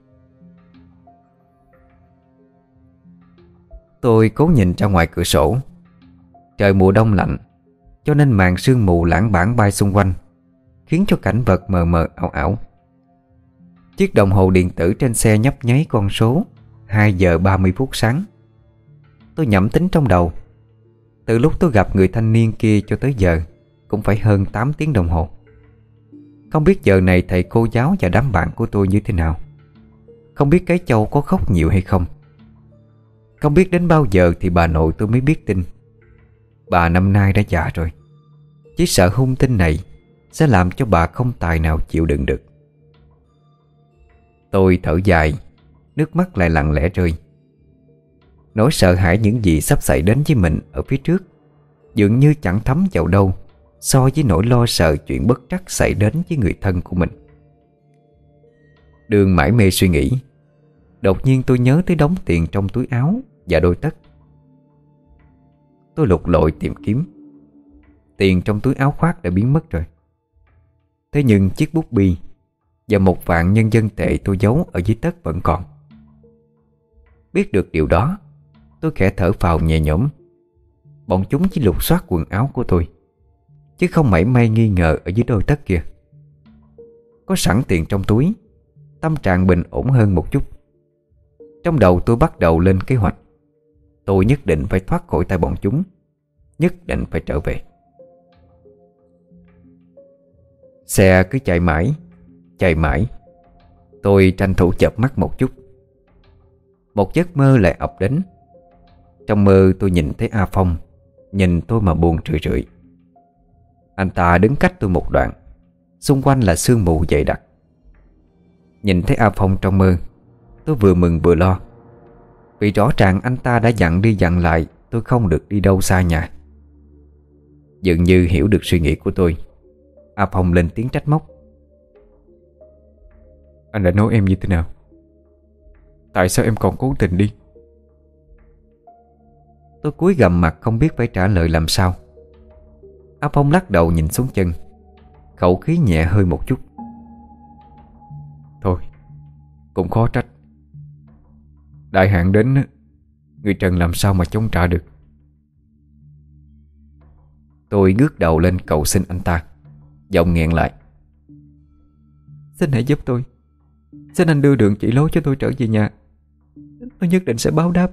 Tôi cố nhìn ra ngoài cửa sổ. Trời mùa đông lạnh, cho nên màn sương mù lãng đãng bay xung quanh, khiến cho cảnh vật mờ mờ ảo ảo. Chiếc đồng hồ điện tử trên xe nhấp nháy con số hai giờ ba mươi phút sáng. Tôi nhẩm tính trong đầu, từ lúc tôi gặp người thanh niên kia cho tới giờ cũng phải hơn tám tiếng đồng hồ. Không biết giờ này thầy cô giáo và đám bạn của tôi như thế nào. Không biết cái Châu có khóc nhiều hay không. Không biết đến bao giờ thì bà nội tôi mới biết tin. Bà năm nay đã già rồi, chỉ sợ hung tin này sẽ làm cho bà không tài nào chịu đựng được. Tôi thở dài, nước mắt lại lặng lẽ rơi. Nỗi sợ hãi những gì sắp xảy đến với mình ở phía trước dường như chẳng thấm vào đâu so với nỗi lo sợ chuyện bất trắc xảy đến với người thân của mình. Đường mải mê suy nghĩ, đột nhiên tôi nhớ tới đống tiền trong túi áo và đôi tất. Tôi lục lội tìm kiếm. Tiền trong túi áo khoác đã biến mất rồi. Thế nhưng chiếc bút bi và một vạn nhân dân tệ tôi giấu ở dưới tất vẫn còn. Biết được điều đó, tôi khẽ thở phào nhẹ nhõm. Bọn chúng chỉ lục soát quần áo của tôi, chứ không mảy may nghi ngờ ở dưới đôi tất kia. Có sẵn tiền trong túi, tâm trạng bình ổn hơn một chút. Trong đầu tôi bắt đầu lên kế hoạch. Tôi nhất định phải thoát khỏi tay bọn chúng, nhất định phải trở về. Xe cứ chạy mãi, chạy mãi. Tôi tranh thủ chợp mắt một chút. Một giấc mơ lại ập đến. Trong mơ tôi nhìn thấy A Phong, nhìn tôi mà buồn rười rượi. Anh ta đứng cách tôi một đoạn, xung quanh là sương mù dày đặc. Nhìn thấy A Phong trong mơ, tôi vừa mừng vừa lo. Vì rõ ràng anh ta đã dặn đi dặn lại tôi không được đi đâu xa nhà. Dường như hiểu được suy nghĩ của tôi, A Phong lên tiếng trách móc. Anh đã nói em như thế nào? Tại sao em còn cố tình đi? Tôi cúi gằm mặt không biết phải trả lời làm sao. A Phong lắc đầu nhìn xuống chân, khẩu khí nhẹ hơi một chút. Thôi, cũng khó trách. Đại hạn đến, người trần làm sao mà chống trả được. Tôi ngước đầu lên cầu xin anh ta, giọng nghẹn lại. Xin hãy giúp tôi. Xin anh đưa đường chỉ lối cho tôi trở về nhà. Tôi nhất định sẽ báo đáp.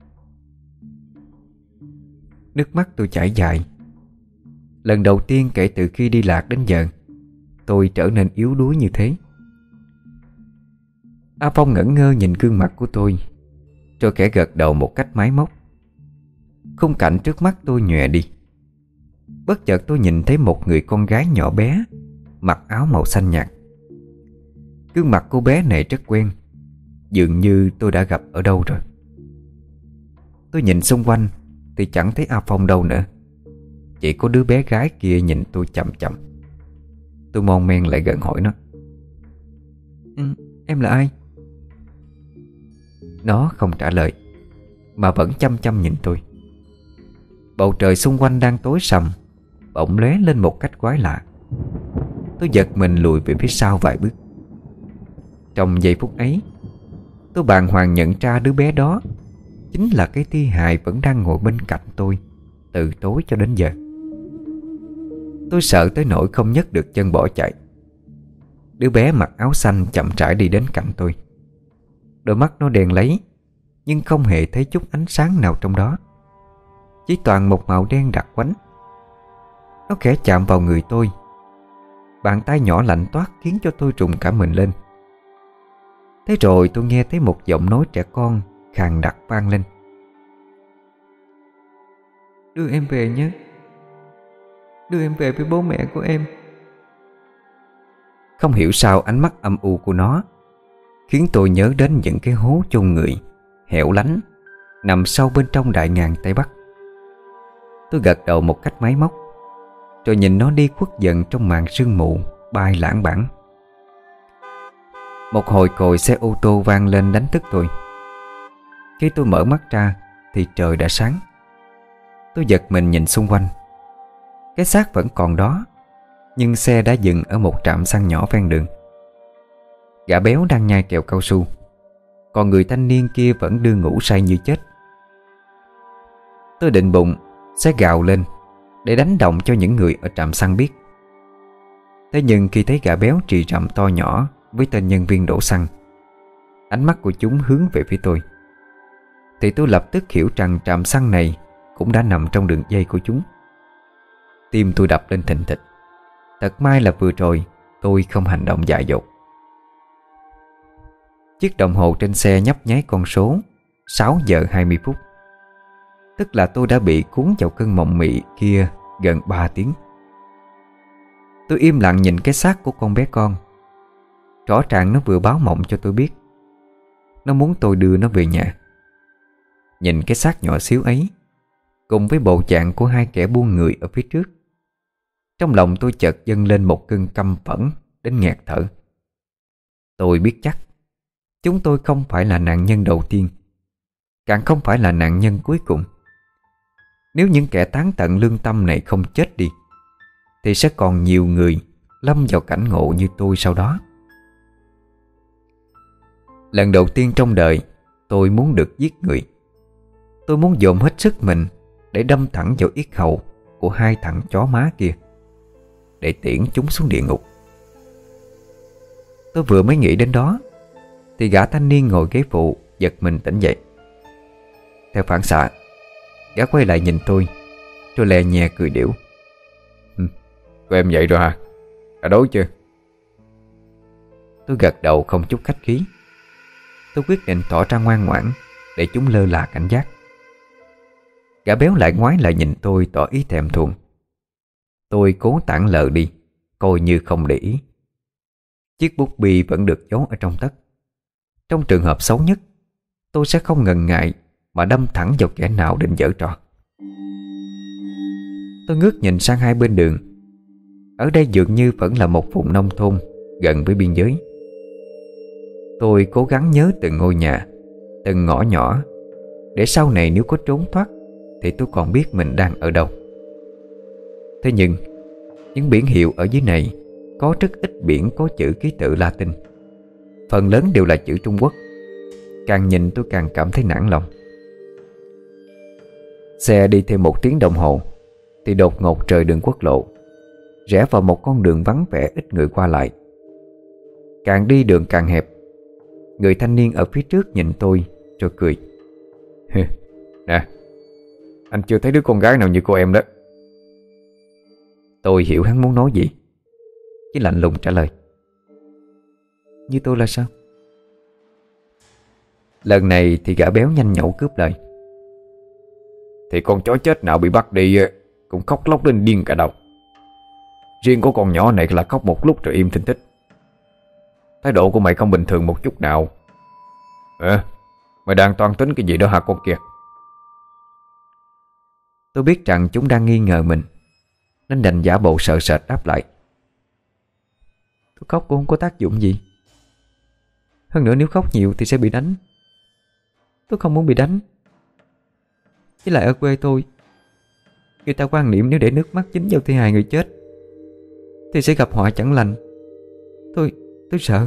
Nước mắt tôi chảy dài. Lần đầu tiên kể từ khi đi lạc đến giờ, tôi trở nên yếu đuối như thế. A Phong ngẩn ngơ nhìn gương mặt của tôi, rồi khẽ gật đầu một cách máy móc. Khung cảnh trước mắt tôi nhòe đi. Bất chợt tôi nhìn thấy một người con gái nhỏ bé, mặc áo màu xanh nhạt. Gương mặt cô bé này rất quen, dường như tôi đã gặp ở đâu rồi. Tôi nhìn xung quanh thì chẳng thấy A Phong đâu nữa, chỉ có đứa bé gái kia nhìn tôi chậm chậm. Tôi mon men lại gần hỏi nó. Ừ, em là ai? Nó không trả lời, mà vẫn chăm chăm nhìn tôi. Bầu trời xung quanh đang tối sầm, bỗng lóe lên một cách quái lạ. Tôi giật mình lùi về phía sau vài bước. Trong giây phút ấy, tôi bàng hoàng nhận ra đứa bé đó chính là cái thi hài vẫn đang ngồi bên cạnh tôi từ tối cho đến giờ. Tôi sợ tới nỗi không nhấc được chân bỏ chạy. Đứa bé mặc áo xanh chậm rãi đi đến cạnh tôi. Đôi mắt nó đèn lấy, nhưng không hề thấy chút ánh sáng nào trong đó, chỉ toàn một màu đen đặc quánh. Nó khẽ chạm vào người tôi. Bàn tay nhỏ lạnh toát khiến cho tôi rùng cả mình lên. Thế rồi tôi nghe thấy một giọng nói trẻ con khàn đặc vang lên. Đưa em về nhé. Đưa em về với bố mẹ của em. Không hiểu sao ánh mắt âm u của nó khiến tôi nhớ đến những cái hố chôn người hẻo lánh nằm sâu bên trong đại ngàn Tây Bắc. Tôi gật đầu một cách máy móc. rồi nhìn nó đi khuất dần trong màn sương mù bay lãng đãng. Một hồi còi xe ô tô vang lên đánh thức tôi. Khi tôi mở mắt ra thì trời đã sáng. Tôi giật mình nhìn xung quanh. Cái xác vẫn còn đó, nhưng xe đã dừng ở một trạm xăng nhỏ ven đường. Gã béo đang nhai kẹo cao su, còn người thanh niên kia vẫn đưa ngủ say như chết. Tôi định bụng sẽ gào lên để đánh động cho những người ở trạm xăng biết. Thế nhưng khi thấy gã béo trì rậm to nhỏ với tên nhân viên đổ xăng, ánh mắt của chúng hướng về phía tôi, thì tôi lập tức hiểu rằng trạm xăng này cũng đã nằm trong đường dây của chúng. Tim tôi đập lên thình thịch. Thật may là vừa rồi tôi không hành động dại dột. Chiếc đồng hồ trên xe nhấp nháy con số sáu giờ hai mươi phút. Tức là tôi đã bị cuốn vào cơn mộng mị kia gần ba tiếng. Tôi im lặng nhìn cái xác của con bé con. Rõ ràng nó vừa báo mộng cho tôi biết nó muốn tôi đưa nó về nhà. Nhìn cái xác nhỏ xíu ấy cùng với bộ dạng của hai kẻ buôn người ở phía trước, trong lòng tôi chợt dâng lên một cơn căm phẫn đến nghẹt thở. Tôi biết chắc chúng tôi không phải là nạn nhân đầu tiên, càng không phải là nạn nhân cuối cùng. Nếu những kẻ tán tận lương tâm này không chết đi, thì sẽ còn nhiều người lâm vào cảnh ngộ như tôi sau đó. Lần đầu tiên trong đời tôi muốn được giết người. Tôi muốn dồn hết sức mình để đâm thẳng vào yết hầu của hai thằng chó má kia, để tiễn chúng xuống địa ngục. Tôi vừa mới nghĩ đến đó thì gã thanh niên ngồi ghế phụ giật mình tỉnh dậy. Theo phản xạ, gã quay lại nhìn tôi rồi lè nhẹ cười điểu. Ừ, cô em dậy rồi hả? Đã đói chưa? Tôi gật đầu không chút khách khí. Tôi quyết định tỏ ra ngoan ngoãn để chúng lơ là cảnh giác. Gã béo lại ngoái lại nhìn tôi tỏ ý thèm thuồng. Tôi cố tản lờ đi, coi như không để ý. Chiếc bút bi vẫn được giấu ở trong tất. Trong trường hợp xấu nhất, tôi sẽ không ngần ngại mà đâm thẳng vào kẻ nào định giở trò. Tôi ngước nhìn sang hai bên đường. Ở đây dường như vẫn là một vùng nông thôn gần với biên giới. Tôi cố gắng nhớ từng ngôi nhà, từng ngõ nhỏ, để sau này nếu có trốn thoát thì tôi còn biết mình đang ở đâu. Thế nhưng những biển hiệu ở dưới này có rất ít biển có chữ ký tự Latin. Phần lớn đều là chữ Trung Quốc. Càng nhìn tôi càng cảm thấy nản lòng. Xe đi thêm một tiếng đồng hồ thì đột ngột rời đường quốc lộ, rẽ vào một con đường vắng vẻ ít người qua lại. Càng đi đường càng hẹp. Người thanh niên ở phía trước nhìn tôi rồi cười. Nè, anh chưa thấy đứa con gái nào như cô em đó. Tôi hiểu hắn muốn nói gì, chỉ lạnh lùng trả lời. Như tôi là sao? Lần này thì gã béo nhanh nhẩu cướp lời. Thì con chó chết nào bị bắt đi cũng khóc lóc lên điên cả đầu. Riêng của con nhỏ này là khóc một lúc rồi im thinh thích. Thái độ của mày không bình thường một chút nào. À, mày đang toan tính cái gì đó hả con kia? Tôi biết rằng chúng đang nghi ngờ mình, nên đành giả bộ sợ sệt đáp lại. Tôi khóc cũng không có tác dụng gì. Hơn nữa nếu khóc nhiều thì sẽ bị đánh. Tôi không muốn bị đánh. Với lại ở quê tôi, người ta quan niệm nếu để nước mắt dính vào thi hài người chết thì sẽ gặp họa chẳng lành. Tôi, tôi sợ.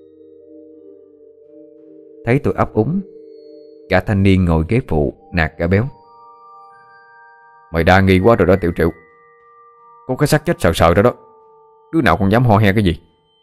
Thấy tôi ấp úng, gã thanh niên ngồi ghế phụ nạt gã béo. Mày đa nghi quá rồi đó Tiểu Triệu. Có cái xác chết sợ sợ đó đó. Đứa nào còn dám ho he cái gì?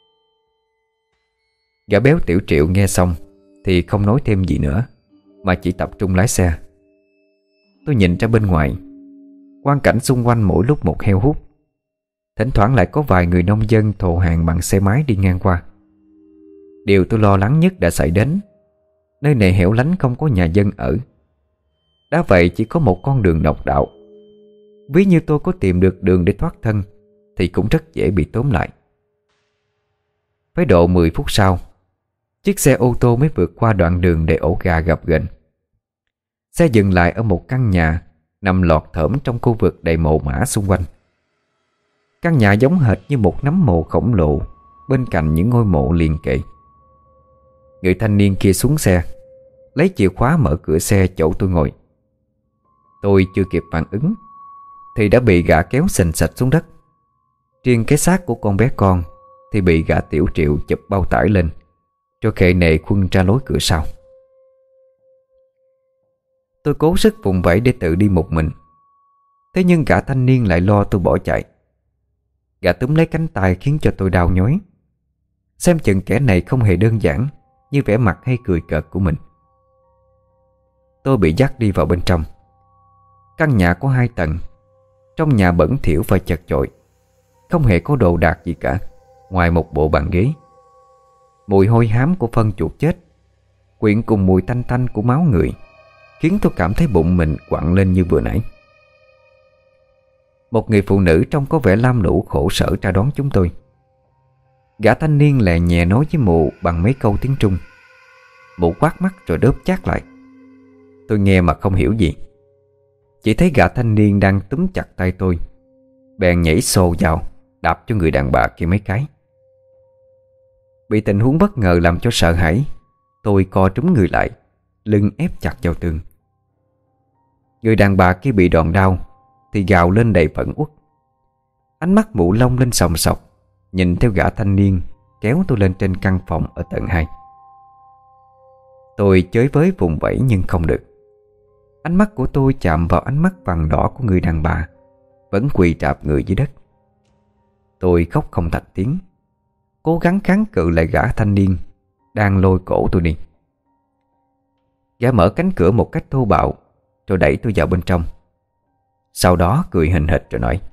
Gã béo Tiểu Triệu nghe xong thì không nói thêm gì nữa, mà chỉ tập trung lái xe. Tôi nhìn ra bên ngoài. Quang cảnh xung quanh mỗi lúc một heo hút. Thỉnh thoảng lại có vài người nông dân thồ hàng bằng xe máy đi ngang qua. Điều tôi lo lắng nhất đã xảy đến. Nơi này hẻo lánh không có nhà dân ở. Đã vậy chỉ có một con đường độc đạo. Ví như tôi có tìm được đường để thoát thân thì cũng rất dễ bị tóm lại. Với độ mười phút sau, chiếc xe ô tô mới vượt qua đoạn đường để ổ gà gập ghềnh. Xe dừng lại ở một căn nhà nằm lọt thởm trong khu vực đầy mồ mả xung quanh. Căn nhà giống hệt như một nấm mộ khổng lồ bên cạnh những ngôi mộ liền kề. Người thanh niên kia xuống xe, lấy chìa khóa mở cửa xe chỗ tôi ngồi. Tôi chưa kịp phản ứng thì đã bị gã kéo sình sạch xuống đất. Riêng cái xác của con bé con thì bị gã Tiểu Triệu chụp bao tải lên, cho khệ nệ khuân ra lối cửa sau. Tôi cố sức vùng vẫy để tự đi một mình. Thế nhưng gã thanh niên lại lo tôi bỏ chạy. Gã túm lấy cánh tay khiến cho tôi đau nhói. Xem chừng kẻ này không hề đơn giản như vẻ mặt hay cười cợt của mình. Tôi bị dắt đi vào bên trong. Căn nhà có hai tầng. Trong nhà bẩn thỉu và chật chội, không hề có đồ đạc gì cả, ngoài một bộ bàn ghế. Mùi hôi hám của phân chuột chết quyện cùng mùi tanh tanh của máu người khiến tôi cảm thấy bụng mình quặn lên như vừa nãy. Một người phụ nữ trông có vẻ lam lũ khổ sở ra đón chúng tôi. Gã thanh niên lè nhẹ nói với mụ bằng mấy câu tiếng Trung. Mụ quát mắt rồi đớp chát lại. Tôi nghe mà không hiểu gì. Chỉ thấy gã thanh niên đang túm chặt tay tôi, bèn nhảy xô vào đạp cho người đàn bà kia mấy cái. Bị tình huống bất ngờ làm cho sợ hãi, tôi co trúm người lại, lưng ép chặt vào tường. Người đàn bà kia bị đòn đau thì gào lên đầy phẫn uất. Ánh mắt mụ long lên sòng sọc, nhìn theo gã thanh niên kéo tôi lên trên căn phòng ở tầng hai. Tôi chới với vùng vẫy nhưng không được. Ánh mắt của tôi chạm vào ánh mắt vàng đỏ của người đàn bà vẫn quỳ rạp người dưới đất. Tôi khóc không thành tiếng, cố gắng kháng cự lại gã thanh niên đang lôi cổ tôi đi. Gã mở cánh cửa một cách thô bạo rồi đẩy tôi vào bên trong. Sau đó cười hình hịch rồi nói: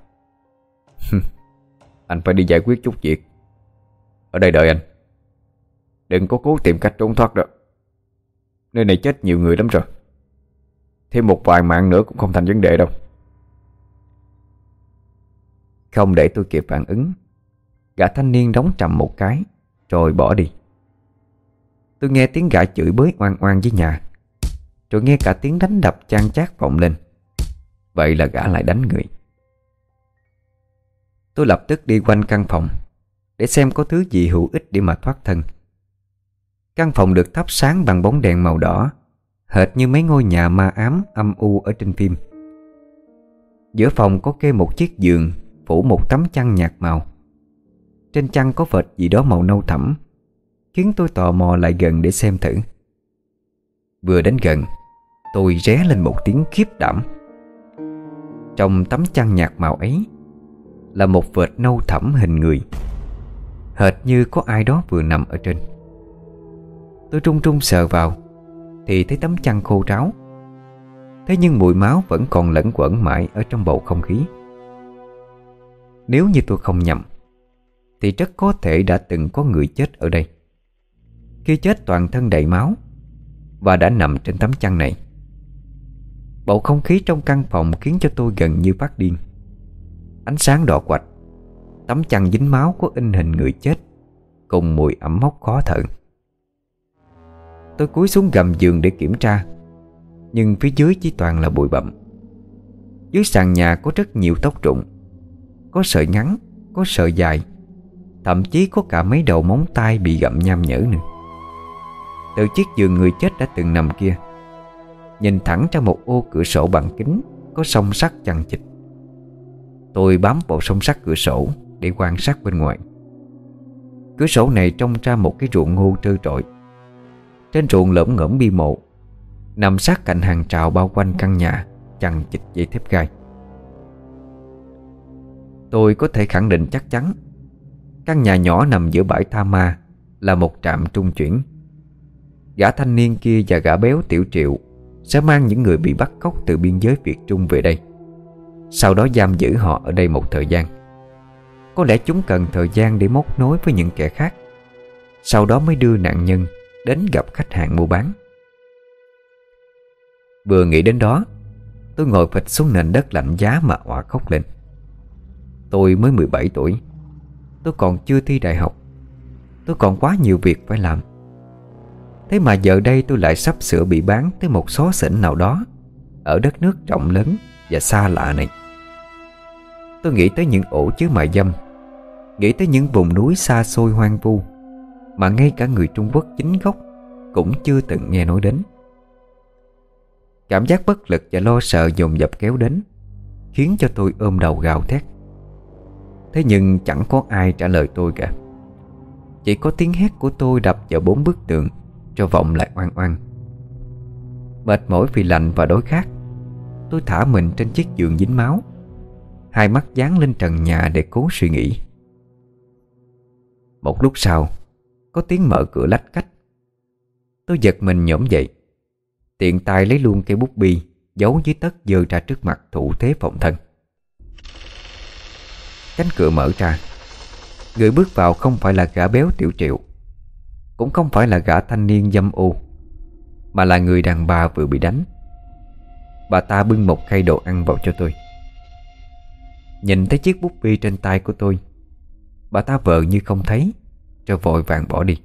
Anh phải đi giải quyết chút việc. Ở đây đợi anh. Đừng có cố tìm cách trốn thoát đó. Nơi này chết nhiều người lắm rồi. Thêm một vài mạng nữa cũng không thành vấn đề đâu. Không để tôi kịp phản ứng, gã thanh niên đóng trầm một cái rồi bỏ đi. Tôi nghe tiếng gã chửi bới oan oan với nhà, rồi nghe cả tiếng đánh đập chan chát vọng lên. Vậy là gã lại đánh người. Tôi lập tức đi quanh căn phòng để xem có thứ gì hữu ích để mà thoát thân. Căn phòng được thắp sáng bằng bóng đèn màu đỏ, hệt như mấy ngôi nhà ma ám âm u ở trên phim. Giữa phòng có kê một chiếc giường phủ một tấm chăn nhạt màu. Trên chăn có vệt gì đó màu nâu thẫm, khiến tôi tò mò lại gần để xem thử. Vừa đến gần, tôi ré lên một tiếng khiếp đảm. Trong tấm chăn nhạt màu ấy là một vệt nâu thẫm hình người, hệt như có ai đó vừa nằm ở trên. Tôi trung trung sờ vào thì thấy tấm chăn khô ráo. Thế nhưng mùi máu vẫn còn lẫn quẩn mãi ở trong bầu không khí. Nếu như tôi không nhầm thì rất có thể đã từng có người chết ở đây. Khi chết toàn thân đầy máu và đã nằm trên tấm chăn này. Bầu không khí trong căn phòng khiến cho tôi gần như phát điên. Ánh sáng đỏ quạch, tấm chăn dính máu có in hình người chết, cùng mùi ẩm mốc khó thở. Tôi cúi xuống gầm giường để kiểm tra, nhưng phía dưới chỉ toàn là bụi bặm. Dưới sàn nhà có rất nhiều tóc rụng, có sợi ngắn, có sợi dài, thậm chí có cả mấy đầu móng tay bị gặm nham nhở nữa. Từ chiếc giường người chết đã từng nằm kia, nhìn thẳng ra một ô cửa sổ bằng kính có song sắt chằng chịt. Tôi bám vào song sắt cửa sổ để quan sát bên ngoài. Cửa sổ này trông ra một cái ruộng ngô trơ trọi. Trên ruộng lởm ngởm bi mộ, nằm sát cạnh hàng rào bao quanh căn nhà chằng chịt dây thép gai. Tôi có thể khẳng định chắc chắn căn nhà nhỏ nằm giữa bãi tha ma là một trạm trung chuyển. Gã thanh niên kia và gã béo Tiểu Triệu sẽ mang những người bị bắt cóc từ biên giới Việt Trung về đây, sau đó giam giữ họ ở đây một thời gian. Có lẽ chúng cần thời gian để móc nối với những kẻ khác, sau đó mới đưa nạn nhân đến gặp khách hàng mua bán. Vừa nghĩ đến đó, tôi ngồi phịch xuống nền đất lạnh giá mà òa khóc lên. Tôi mới mười bảy tuổi, tôi còn chưa thi đại học, tôi còn quá nhiều việc phải làm. Thế mà giờ đây tôi lại sắp sửa bị bán tới một xó xỉnh nào đó ở đất nước rộng lớn và xa lạ này. Tôi nghĩ tới những ổ chứa mại dâm, nghĩ tới những vùng núi xa xôi hoang vu mà ngay cả người Trung Quốc chính gốc cũng chưa từng nghe nói đến. Cảm giác bất lực và lo sợ dồn dập kéo đến, khiến cho tôi ôm đầu gào thét. Thế nhưng chẳng có ai trả lời tôi cả. Chỉ có tiếng hét của tôi đập vào bốn bức tường cho vọng lại oang oang. Mệt mỏi vì lạnh và đói khát, tôi thả mình trên chiếc giường dính máu, hai mắt dán lên trần nhà để cố suy nghĩ. Một lúc sau, có tiếng mở cửa lách cách. Tôi giật mình nhổm dậy, tiện tay lấy luôn cây bút bi giấu dưới tất giơ ra trước mặt thủ thế phòng thân. Cánh cửa mở ra. Người bước vào không phải là gã béo Tiểu Triệu, cũng không phải là gã thanh niên dâm ô, mà là người đàn bà vừa bị đánh. Bà ta bưng một khay đồ ăn vào cho tôi. Nhìn thấy chiếc bút bi trên tay của tôi, bà ta vờ như không thấy, rồi vội vàng bỏ đi.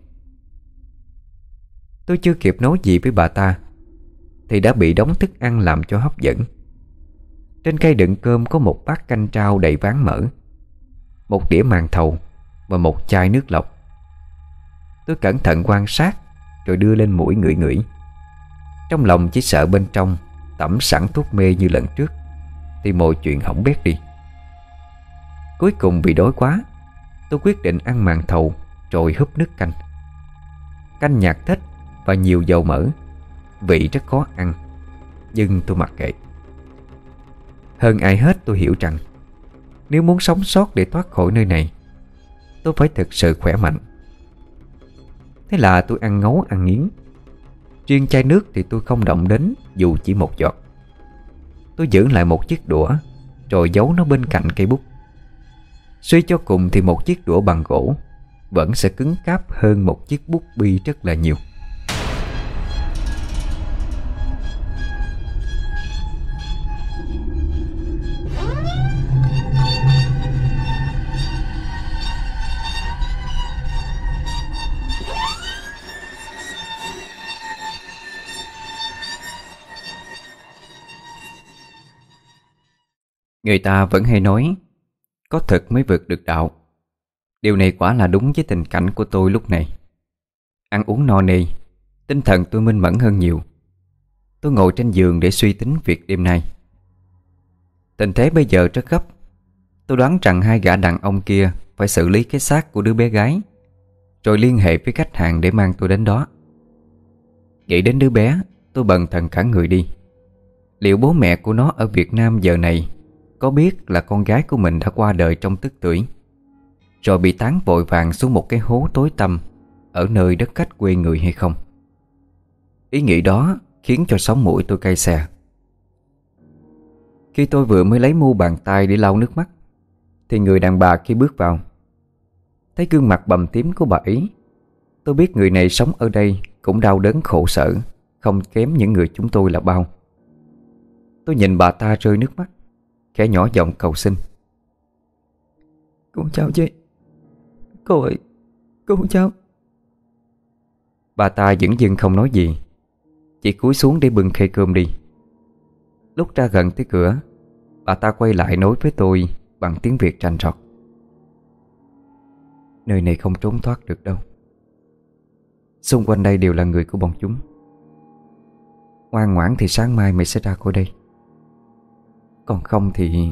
Tôi chưa kịp nói gì với bà ta thì đã bị đống thức ăn làm cho hấp dẫn. Trên khay đựng cơm có một bát canh trao đầy ván mỡ, một đĩa màn thầu và một chai nước lọc. Tôi cẩn thận quan sát rồi đưa lên mũi ngửi ngửi. Trong lòng chỉ sợ bên trong tẩm sẵn thuốc mê như lần trước thì mọi chuyện hỏng bét đi. Cuối cùng vì đói quá, tôi quyết định ăn màn thầu rồi húp nước canh. Canh nhạt thích và nhiều dầu mỡ, vị rất khó ăn, nhưng tôi mặc kệ. Hơn ai hết tôi hiểu rằng nếu muốn sống sót để thoát khỏi nơi này, tôi phải thực sự khỏe mạnh. Thế là tôi ăn ngấu ăn nghiến. Riêng chai nước thì tôi không động đến dù chỉ một giọt. Tôi giữ lại một chiếc đũa rồi giấu nó bên cạnh cây bút. Suy cho cùng thì một chiếc đũa bằng gỗ vẫn sẽ cứng cáp hơn một chiếc bút bi rất là nhiều. Người ta vẫn hay nói có thực mới vượt được đạo. Điều này quả là đúng với tình cảnh của tôi lúc này. Ăn uống no nê, tinh thần tôi minh mẫn hơn nhiều. Tôi ngồi trên giường để suy tính việc đêm nay. Tình thế bây giờ rất gấp. Tôi đoán rằng hai gã đàn ông kia phải xử lý cái xác của đứa bé gái, rồi liên hệ với khách hàng để mang tôi đến đó. Nghĩ đến đứa bé, tôi bần thần cả người đi. Liệu bố mẹ của nó ở Việt Nam giờ này có biết là con gái của mình đã qua đời trong tức tuổi, rồi bị táng vội vàng xuống một cái hố tối tăm ở nơi đất khách quê người hay không? Ý nghĩ đó khiến cho sống mũi tôi cay xè. Khi tôi vừa mới lấy mu bàn tay để lau nước mắt thì người đàn bà kia bước vào. Thấy gương mặt bầm tím của bà ấy, tôi biết người này sống ở đây cũng đau đớn khổ sở, không kém những người chúng tôi là bao. Tôi nhìn bà ta rơi nước mắt, khẽ nhỏ giọng cầu xin: "Con chào chị. Cô ơi, cô chào." Bà ta dửng dưng không nói gì, chỉ cúi xuống để bưng khay cơm đi. Lúc ra gần tới cửa, bà ta quay lại nói với tôi bằng tiếng Việt rành rọt: "Nơi này không trốn thoát được đâu. Xung quanh đây đều là người của bọn chúng. Ngoan ngoãn thì sáng mai mày sẽ ra khỏi đây, còn không thì..."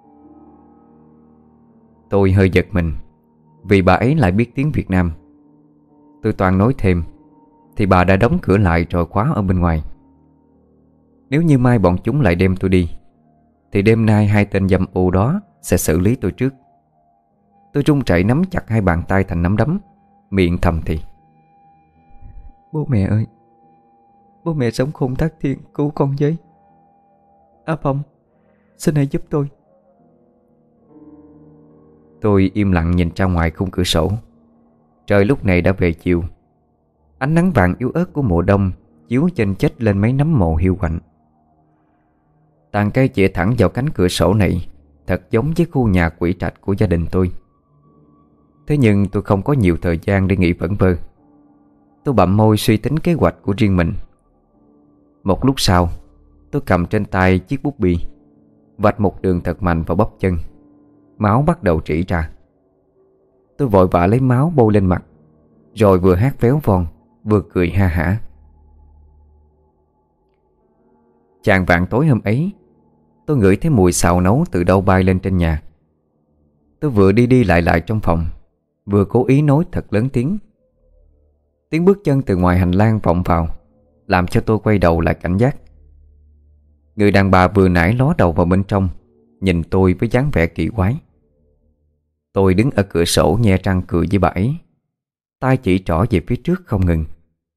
Tôi hơi giật mình vì bà ấy lại biết tiếng Việt Nam. Tôi toàn nói thêm thì bà đã đóng cửa lại rồi khóa ở bên ngoài. Nếu như mai bọn chúng lại đem tôi đi thì đêm nay hai tên dâm ô đó sẽ xử lý tôi trước. Tôi run rẩy nắm chặt hai bàn tay thành nắm đấm, miệng thầm thì: "Bố mẹ ơi, bố mẹ sống khôn thác thiên cứu con với. A Phong, xin hãy giúp tôi." Tôi im lặng nhìn ra ngoài khung cửa sổ. Trời lúc này đã về chiều. Ánh nắng vàng yếu ớt của mùa đông chiếu chênh chếch lên mấy nấm mồ hiu quạnh. Tàn cây chĩa thẳng vào cánh cửa sổ này thật giống với khu nhà quỷ trạch của gia đình tôi. Thế nhưng tôi không có nhiều thời gian để nghĩ vẩn vơ. Tôi bặm môi suy tính kế hoạch của riêng mình. Một lúc sau, tôi cầm trên tay chiếc bút bi, vạch một đường thật mạnh vào bắp chân. máu bắt đầu rỉ ra. Tôi vội vã lấy máu bôi lên mặt, rồi vừa hát véo von vừa cười ha hả. Chạng vạng tối hôm ấy, tôi ngửi thấy mùi xào nấu từ đâu bay lên trên nhà. Tôi vừa đi đi lại lại trong phòng, vừa cố ý nói thật lớn tiếng. Tiếng bước chân từ ngoài hành lang vọng vào, làm cho tôi quay đầu lại cảnh giác. Người đàn bà vừa nãy ló đầu vào bên trong, nhìn tôi với dáng vẻ kỳ quái. Tôi đứng ở cửa sổ nhe răng cười với bà ấy, tay chỉ trỏ về phía trước không ngừng.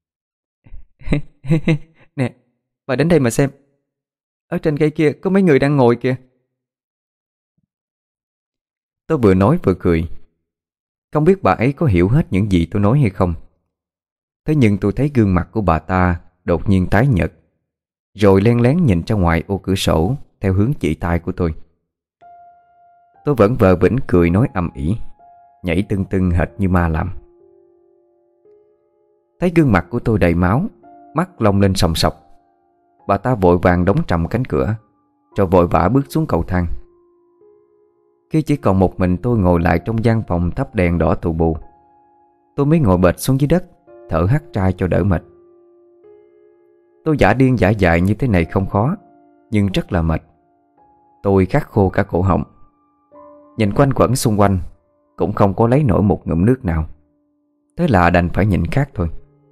Nè, bà đến đây mà xem. Ở trên cây kia có mấy người đang ngồi kìa. Tôi vừa nói vừa cười. Không biết bà ấy có hiểu hết những gì tôi nói hay không. Thế nhưng tôi thấy gương mặt của bà ta đột nhiên tái nhợt, rồi len lén nhìn ra ngoài ô cửa sổ theo hướng chỉ tay của tôi. Tôi vẫn vờ vĩnh cười nói ầm ĩ, nhảy tưng tưng hệt như ma làm. Thấy gương mặt của tôi đầy máu, mắt long lên sòng sọc, bà ta vội vàng đóng trầm cánh cửa, rồi vội vã bước xuống cầu thang. Khi chỉ còn một mình tôi ngồi lại trong gian phòng thắp đèn đỏ tù bù, tôi mới ngồi bệt xuống dưới đất, thở hắt ra cho đỡ mệt. Tôi giả điên giả dại như thế này không khó, nhưng rất là mệt. Tôi khát khô cả cổ họng. Nhìn quanh quẩn xung quanh, cũng không có lấy nổi một ngụm nước nào. Thế là đành phải nhịn khát thôi.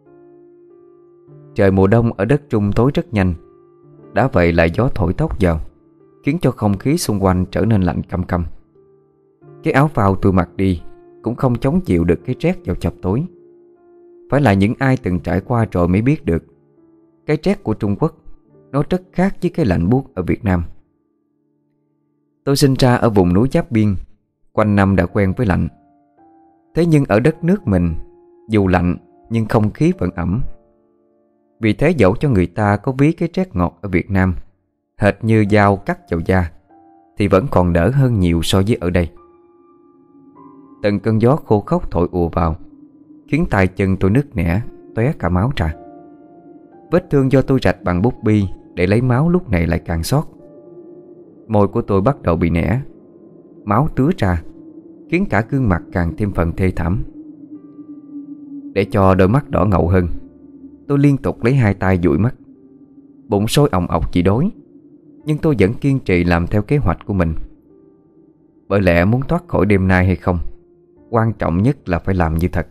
Trời mùa đông ở đất Trung tối rất nhanh. Đã vậy lại gió thổi tóc vào, khiến cho không khí xung quanh trở nên lạnh căm căm. Cái áo phao tôi mặc đi cũng không chống chịu được cái rét vào chập tối. Phải là những ai từng trải qua rồi mới biết được cái rét của Trung Quốc nó rất khác với cái lạnh buốt ở Việt Nam. Tôi sinh ra ở vùng núi giáp biên, quanh năm đã quen với lạnh. Thế nhưng ở đất nước mình, dù lạnh nhưng không khí vẫn ẩm. Vì thế dẫu cho người ta có ví cái rét ngọt ở Việt Nam hệt như dao cắt vào da, thì vẫn còn đỡ hơn nhiều so với ở đây. Từng cơn gió khô khốc thổi ùa vào, khiến tay chân tôi nứt nẻ, tóe cả máu ra. Vết thương do tôi rạch bằng bút bi để lấy máu lúc này lại càng xót. Môi của tôi bắt đầu bị nẻ, máu tứa ra, khiến cả gương mặt càng thêm phần thê thảm. Để cho đôi mắt đỏ ngầu hơn, tôi liên tục lấy hai tay dụi mắt. Bụng sôi òng ọc chỉ đói, nhưng tôi vẫn kiên trì làm theo kế hoạch của mình. Bởi lẽ muốn thoát khỏi đêm nay hay không, quan trọng nhất là phải làm như thật.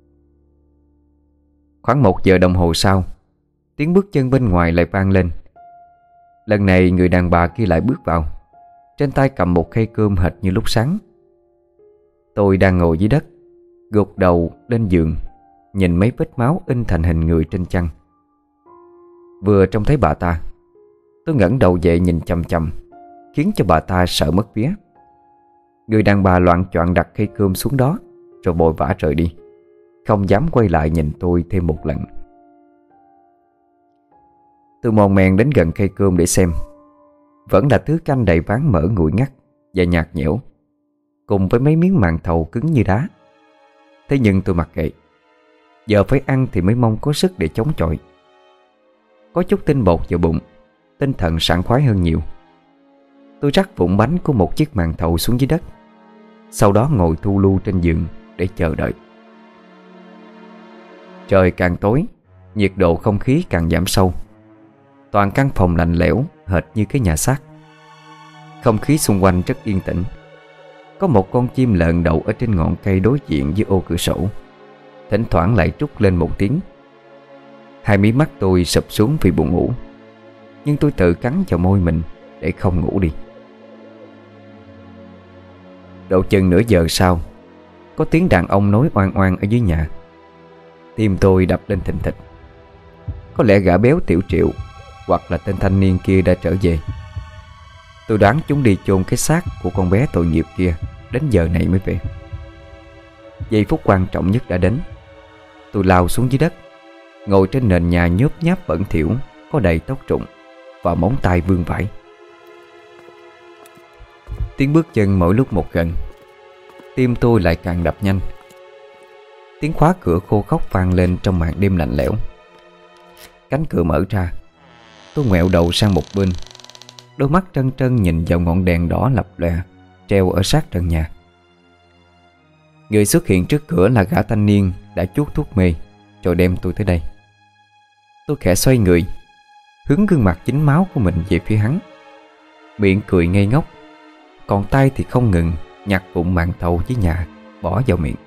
Khoảng một giờ đồng hồ sau, tiếng bước chân bên ngoài lại vang lên. Lần này người đàn bà kia lại bước vào, trên tay cầm một khay cơm hệt như lúc sáng. Tôi đang ngồi dưới đất, gục đầu lên giường, nhìn mấy vết máu in thành hình người trên chăn. Vừa trông thấy bà ta, tôi ngẩng đầu dậy nhìn chằm chằm, khiến cho bà ta sợ mất vía. Người đàn bà loạng choạng đặt khay cơm xuống đó, rồi vội vã rời đi, không dám quay lại nhìn tôi thêm một lần. Tôi mòn men đến gần khay cơm để xem. Vẫn là thứ canh đầy ván mỡ nguội ngắt và nhạt nhẽo, cùng với mấy miếng màn thầu cứng như đá. Thế nhưng tôi mặc kệ, giờ phải ăn thì mới mong có sức để chống chọi. Có chút tinh bột vào bụng, tinh thần sảng khoái hơn nhiều. Tôi rắc vụn bánh của một chiếc màn thầu xuống dưới đất, sau đó ngồi thu lu trên giường để chờ đợi. Trời càng tối, nhiệt độ không khí càng giảm sâu. Toàn căn phòng lạnh lẽo hệt như cái nhà xác. Không khí xung quanh rất yên tĩnh. Có một con chim lợn đậu ở trên ngọn cây đối diện với ô cửa sổ, thỉnh thoảng lại trút lên một tiếng. Hai mí mắt tôi sụp xuống vì buồn ngủ, nhưng tôi tự cắn vào môi mình để không ngủ đi. Độ chừng nửa giờ sau, có tiếng đàn ông nói oan oan ở dưới nhà. Tim tôi đập lên thình thịch. Có lẽ gã béo Tiểu Triệu hoặc là tên thanh niên kia đã trở về. Tôi đoán chúng đi chôn cái xác của con bé tội nghiệp kia đến giờ này mới về. Giây phút quan trọng nhất đã đến. Tôi lao xuống dưới đất, ngồi trên nền nhà nhớp nháp bẩn thỉu, có đầy tóc rụng và móng tay vương vãi. Tiếng bước chân mỗi lúc một gần, tim tôi lại càng đập nhanh. Tiếng khóa cửa khô khóc vang lên trong màn đêm lạnh lẽo. Cánh cửa mở ra. Tôi ngoẹo đầu sang một bên, đôi mắt trân trân nhìn vào ngọn đèn đỏ lập lòe treo ở sát trần nhà. Người xuất hiện trước cửa là gã thanh niên đã chuốt thuốc mê rồi đem tôi tới đây. Tôi khẽ xoay người, hướng gương mặt chín máu của mình về phía hắn, miệng cười ngây ngốc, còn tay thì không ngừng nhặt vụn màn thầu với nhà bỏ vào miệng.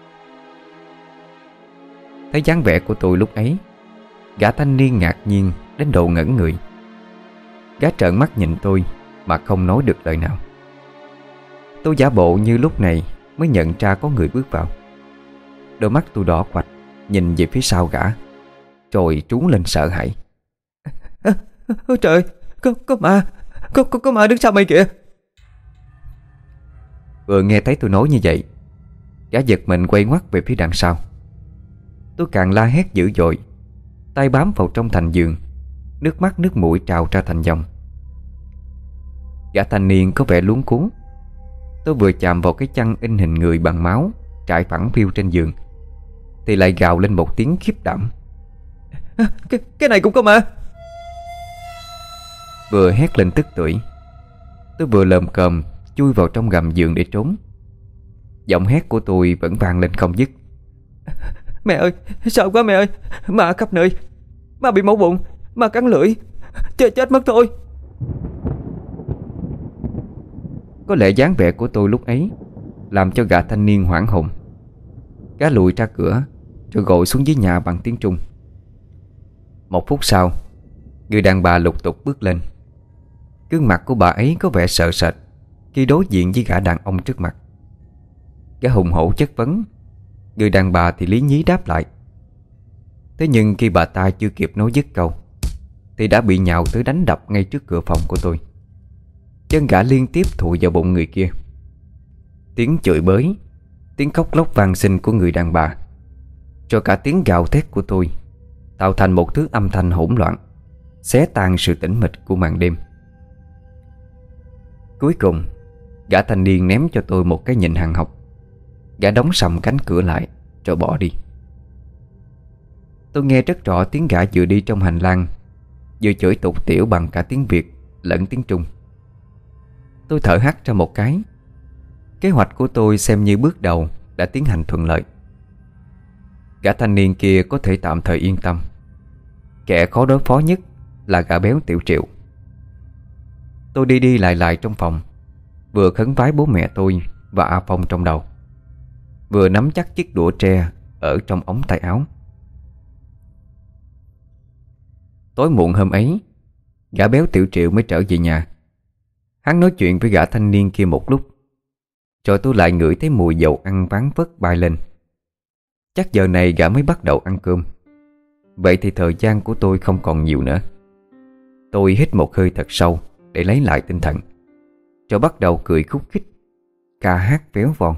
Thấy dáng vẻ của tôi lúc ấy, gã thanh niên ngạc nhiên đến độ ngẩn người. Gã trợn mắt nhìn tôi mà không nói được lời nào. Tôi giả bộ như lúc này mới nhận ra có người bước vào. Đôi mắt tôi đỏ quạch nhìn về phía sau gã, rồi trú lên sợ hãi. À, ôi trời, có, có ma, có, có, có ma đứng sau mày kìa. Vừa nghe thấy tôi nói như vậy, gã giật mình quay ngoắt về phía đằng sau. Tôi càng la hét dữ dội, tay bám vào trong thành giường, nước mắt nước mũi trào ra thành dòng. Gã thanh niên có vẻ luống cuống. Tôi vừa chạm vào cái chăn in hình người bằng máu trải phẳng phiu trên giường thì lại gào lên một tiếng khiếp đảm. À, cái, cái này cũng có ma. Vừa hét lên tức tưởi, tôi vừa lồm cồm chui vào trong gầm giường để trốn. Giọng hét của tôi vẫn vang lên không dứt. Mẹ ơi, sợ quá mẹ ơi, ma khắp nơi, ma bị mổ bụng, ma cắn lưỡi, chết chết mất thôi. Có lẽ dáng vẻ của tôi lúc ấy làm cho gã thanh niên hoảng hồn. Gã lùi ra cửa rồi gội xuống dưới nhà bằng tiếng Trung. Một phút sau, người đàn bà lục tục bước lên. Gương mặt của bà ấy có vẻ sợ sệt khi đối diện với gã đàn ông trước mặt. Gã hùng hổ chất vấn, người đàn bà thì lý nhí đáp lại. Thế nhưng khi bà ta chưa kịp nói dứt câu thì đã bị nhào tới đánh đập ngay trước cửa phòng của tôi. Chân gã liên tiếp thụi vào bụng người kia. Tiếng chửi bới, tiếng khóc lóc van xin của người đàn bà, cho cả tiếng gào thét của tôi tạo thành một thứ âm thanh hỗn loạn, xé tan sự tĩnh mịch của màn đêm. Cuối cùng, gã thanh niên ném cho tôi một cái nhìn hằn học. Gã đóng sầm cánh cửa lại rồi bỏ đi. Tôi nghe rất rõ tiếng gã vừa đi trong hành lang, vừa chửi tục tĩu bằng cả tiếng Việt lẫn tiếng Trung. Tôi thở hắt ra một cái. Kế hoạch của tôi xem như bước đầu đã tiến hành thuận lợi. Gã thanh niên kia có thể tạm thời yên tâm. Kẻ khó đối phó nhất là gã béo Tiểu Triệu. Tôi đi đi lại lại trong phòng, vừa khấn vái bố mẹ tôi và A Phong trong đầu, vừa nắm chắc chiếc đũa tre ở trong ống tay áo. Tối muộn hôm ấy, gã béo Tiểu Triệu mới trở về nhà. Hắn nói chuyện với gã thanh niên kia một lúc, rồi tôi lại ngửi thấy mùi dầu ăn ván vất bay lên. Chắc giờ này gã mới bắt đầu ăn cơm. Vậy thì thời gian của tôi không còn nhiều nữa. Tôi hít một hơi thật sâu để lấy lại tinh thần, rồi bắt đầu cười khúc khích, ca hát véo von.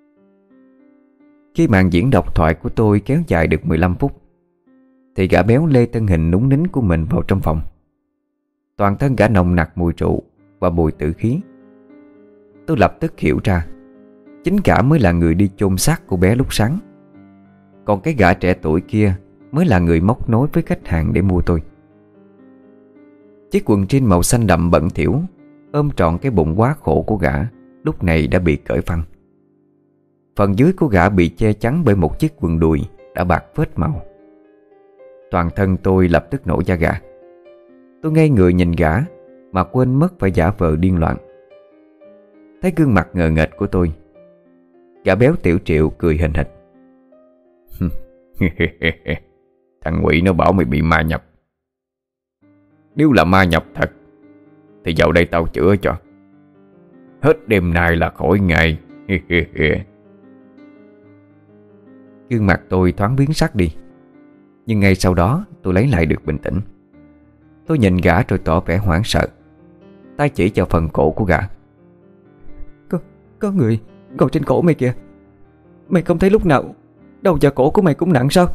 Khi màn diễn độc thoại của tôi kéo dài được mười lăm phút thì gã béo lê thân hình núng nính của mình vào trong phòng. Toàn thân gã nồng nặc mùi rượu và mùi tử khí. Tôi lập tức hiểu ra chính gã mới là người đi chôn xác cô bé lúc sáng, còn cái gã trẻ tuổi kia mới là người móc nối với khách hàng để mua tôi. Chiếc quần jean màu xanh đậm bẩn thỉu ôm trọn cái bụng quá khổ của gã lúc này đã bị cởi phăng. Phần dưới của gã bị che chắn bởi một chiếc quần đùi đã bạc phết màu. Toàn thân tôi lập tức nổi da gà. Tôi ngây người nhìn gã mà quên mất phải giả vờ điên loạn. Thấy gương mặt ngờ nghệch của tôi, gã béo Tiểu Triệu cười hình hịch. Thằng quỷ nó bảo mày bị ma nhập. Nếu là ma nhập thật thì vào đây tao chữa cho. Hết đêm nay là khỏi ngày. Gương mặt tôi thoáng biến sắc đi, nhưng ngay sau đó tôi lấy lại được bình tĩnh. Tôi nhìn gã rồi tỏ vẻ hoảng sợ, tay chỉ vào phần cổ của gã. Có, có người ngồi trên cổ mày kìa. Mày không thấy lúc nào đầu và cổ của mày cũng nặng sao?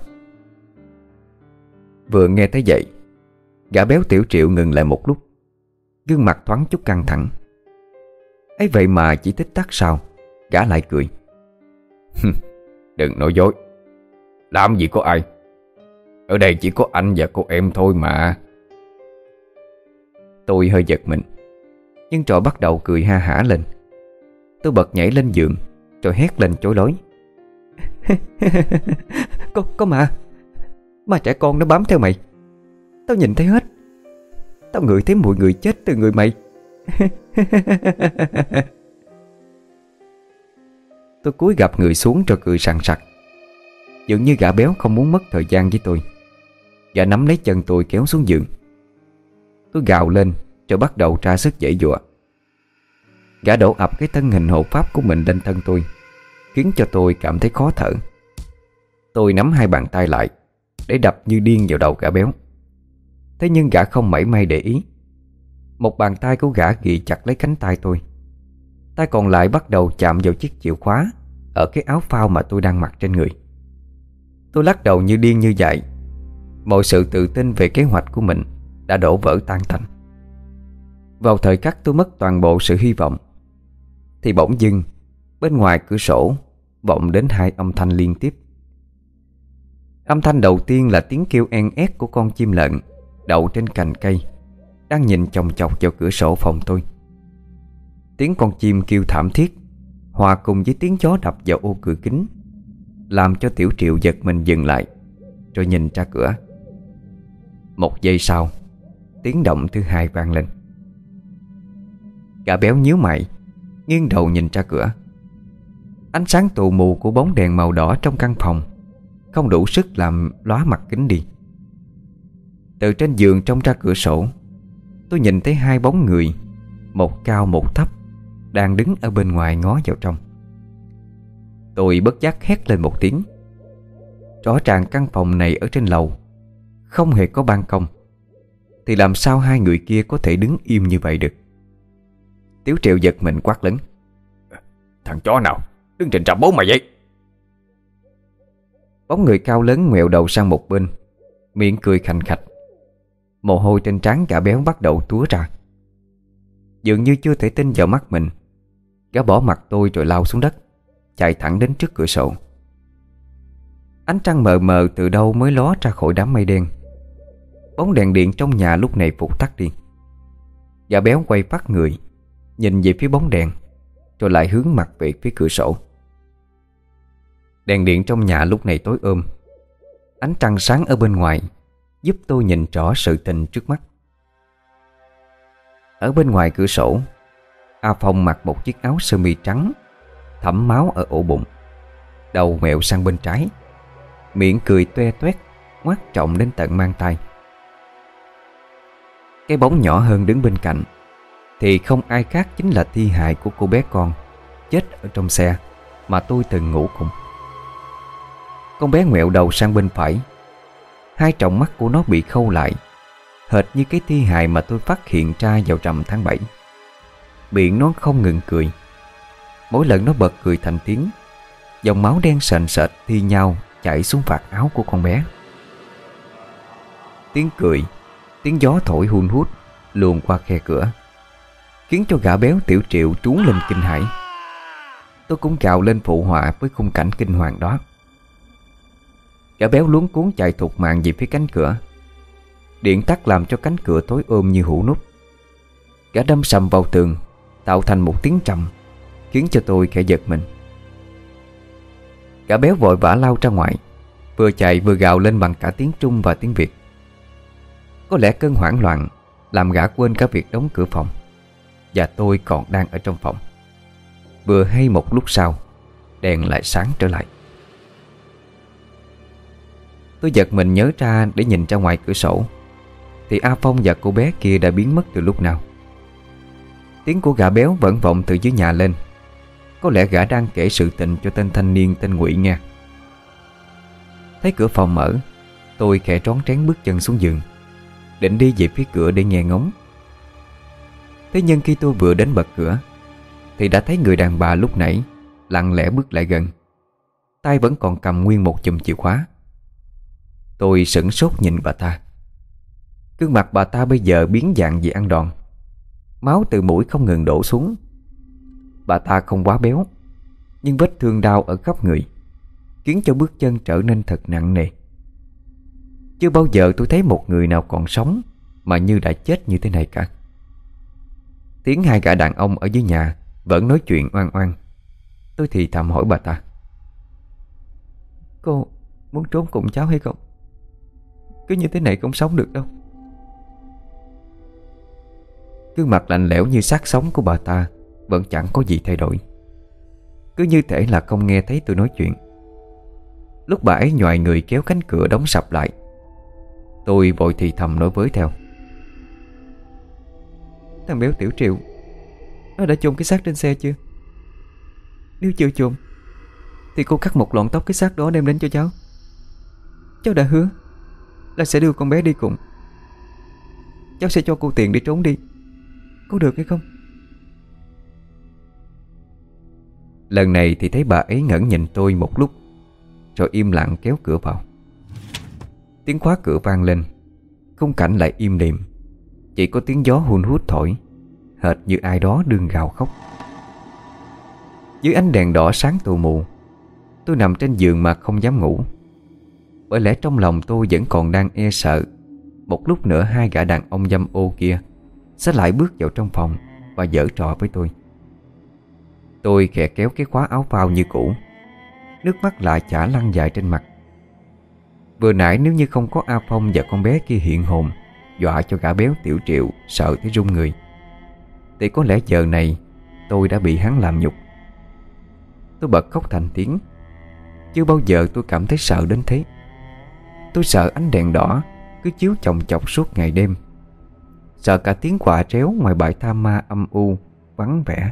Vừa nghe thấy vậy, gã béo Tiểu Triệu ngừng lại một lúc, gương mặt thoáng chút căng thẳng. Ấy vậy mà chỉ tích tắc sau, gã lại cười. Đừng nói dối. Làm gì có ai. Ở đây chỉ có anh và cô em thôi mà. Tôi hơi giật mình, nhưng trò bắt đầu cười ha hả lên. Tôi bật nhảy lên giường rồi hét lên chối lối. Có, có ma. Ma trẻ con nó bám theo mày. Tao nhìn thấy hết. Tao ngửi thấy mùi người chết từ người mày. Tôi cúi gập người xuống rồi cười sằng sặc. Dường như gã béo không muốn mất thời gian với tôi. Gã nắm lấy chân tôi kéo xuống giường. Tôi gào lên rồi bắt đầu ra sức giãy giụa. Gã đổ ập cái thân hình hộ pháp của mình lên thân tôi, khiến cho tôi cảm thấy khó thở. Tôi nắm hai bàn tay lại để đập như điên vào đầu gã béo. Thế nhưng gã không mảy may để ý. Một bàn tay của gã ghì chặt lấy cánh tay tôi. Tay còn lại bắt đầu chạm vào chiếc chìa khóa ở cái áo phao mà tôi đang mặc trên người. Tôi lắc đầu như điên như dại. Mọi sự tự tin về kế hoạch của mình đã đổ vỡ tan tành. Vào thời khắc tôi mất toàn bộ sự hy vọng thì bỗng dưng bên ngoài cửa sổ vọng đến hai âm thanh liên tiếp. Âm thanh đầu tiên là tiếng kêu en ét của con chim lợn đậu trên cành cây, đang nhìn chòng chọc vào cửa sổ phòng tôi. Tiếng con chim kêu thảm thiết hòa cùng với tiếng gió đập vào ô cửa kính, làm cho Tiểu Triệu giật mình dừng lại, rồi nhìn ra cửa. Một giây sau, tiếng động thứ hai vang lên. Gã béo nhíu mày, nghiêng đầu nhìn ra cửa. Ánh sáng tù mù của bóng đèn màu đỏ trong căn phòng không đủ sức làm lóa mặt kính đi. Từ trên giường trông ra cửa sổ, tôi nhìn thấy hai bóng người, một cao một thấp, đang đứng ở bên ngoài ngó vào trong. Tôi bất giác hét lên một tiếng. Rõ ràng căn phòng này ở trên lầu không hề có ban công, thì làm sao hai người kia có thể đứng im như vậy được? Tiểu Triệu giật mình quát lớn: "Thằng chó nào đứng trên trạm bố mày vậy?" Bóng người cao lớn ngoẹo đầu sang một bên, miệng cười khành khạch. Mồ hôi trên trán gã béo bắt đầu túa ra. Dường như chưa thể tin vào mắt mình, gã bỏ mặt tôi rồi lao xuống đất, chạy thẳng đến trước cửa sổ. Ánh trăng mờ mờ từ đâu mới ló ra khỏi đám mây đen. Bóng đèn điện trong nhà lúc này vụt tắt đi. Gã béo quay phát người, nhìn về phía bóng đèn, rồi lại hướng mặt về phía cửa sổ. Đèn điện trong nhà lúc này tối ôm. Ánh trăng sáng ở bên ngoài giúp tôi nhìn rõ sự tình trước mắt. Ở bên ngoài cửa sổ, A Phong mặc một chiếc áo sơ mi trắng, thẫm máu ở ổ bụng, đầu mẹo sang bên trái, miệng cười toe toét, ngoác trọng đến tận mang tai. Cái bóng nhỏ hơn đứng bên cạnh thì không ai khác chính là thi hài của cô bé con chết ở trong xe mà tôi từng ngủ cùng. Con bé ngoẹo đầu sang bên phải. Hai tròng mắt của nó bị khâu lại, hệt như cái thi hài mà tôi phát hiện ra vào rằm tháng bảy. Miệng nó không ngừng cười. Mỗi lần nó bật cười thành tiếng, dòng máu đen sền sệt thi nhau chảy xuống vạt áo của con bé. Tiếng cười, tiếng gió thổi hun hút luồn qua khe cửa, khiến cho gã béo Tiểu Triệu trú lên kinh hãi. Tôi cũng cào lên phụ họa với khung cảnh kinh hoàng đó. Gã béo luống cuống chạy thục mạng về phía cánh cửa. Điện tắt làm cho cánh cửa tối ôm như hũ nút. Gã đâm sầm vào tường, tạo thành một tiếng trầm, khiến cho tôi khẽ giật mình. Gã béo vội vã lao ra ngoài, vừa chạy vừa gào lên bằng cả tiếng Trung và tiếng Việt. Có lẽ cơn hoảng loạn làm gã quên cả việc đóng cửa phòng, và tôi còn đang ở trong phòng. Vừa hay một lúc sau, đèn lại sáng trở lại. Tôi giật mình nhớ ra để nhìn ra ngoài cửa sổ, thì A Phong và cô bé kia đã biến mất từ lúc nào. Tiếng của gã béo vẫn vọng từ dưới nhà lên. Có lẽ gã đang kể sự tình cho tên thanh niên tên Ngụy nghe. Thấy cửa phòng mở, tôi khẽ rón rén bước chân xuống giường, định đi về phía cửa để nghe ngóng. Thế nhưng khi tôi vừa đến bật cửa thì đã thấy người đàn bà lúc nãy lặng lẽ bước lại gần, tay vẫn còn cầm nguyên một chùm chìa khóa. Tôi sửng sốt nhìn bà ta. Gương mặt bà ta bây giờ biến dạng vì ăn đòn, máu từ mũi không ngừng đổ xuống. Bà ta không quá béo, nhưng vết thương đau ở khắp người khiến cho bước chân trở nên thật nặng nề. Chưa bao giờ tôi thấy một người nào còn sống mà như đã chết như thế này cả. Tiếng hai gã đàn ông ở dưới nhà Vẫn nói chuyện oan oan. Tôi thì thầm hỏi bà ta: Cô muốn trốn cùng cháu hay không? Cứ như thế này không sống được đâu. Gương mặt lạnh lẽo như xác sống của bà ta vẫn chẳng có gì thay đổi, cứ như thể là không nghe thấy tôi nói chuyện. Lúc bà ấy nhoài người kéo cánh cửa đóng sập lại, tôi vội thì thầm nói với theo: Thằng béo Tiểu Triệu nó đã chôn cái xác trên xe chưa? Nếu chưa chôn thì cô cắt một lọn tóc cái xác đó đem đến cho cháu. Cháu đã hứa là sẽ đưa con bé đi cùng. Cháu sẽ cho cô tiền để trốn đi. Có được hay không? Lần này thì thấy bà ấy ngẩn nhìn tôi một lúc, rồi im lặng kéo cửa vào. Tiếng khóa cửa vang lên, khung cảnh lại im lìm. Chỉ có tiếng gió hun hút thổi, hệt như ai đó đương gào khóc. Dưới ánh đèn đỏ sáng tù mù, tôi nằm trên giường mà không dám ngủ. Bởi lẽ trong lòng tôi vẫn còn đang e sợ một lúc nữa hai gã đàn ông dâm ô kia sẽ lại bước vào trong phòng và giở trò với tôi. Tôi khẽ kéo cái khóa áo phao như cũ, nước mắt lại chả lăn dài trên mặt. Vừa nãy nếu như không có A Phong và con bé kia hiện hồn dọa cho gã béo Tiểu Triệu sợ tới run người, thì có lẽ giờ này tôi đã bị hắn làm nhục. Tôi bật khóc thành tiếng. Chưa bao giờ tôi cảm thấy sợ đến thế. Tôi sợ ánh đèn đỏ cứ chiếu chồng chọc suốt ngày đêm, sợ cả tiếng quạ tréo ngoài bãi tha ma âm u vắng vẻ.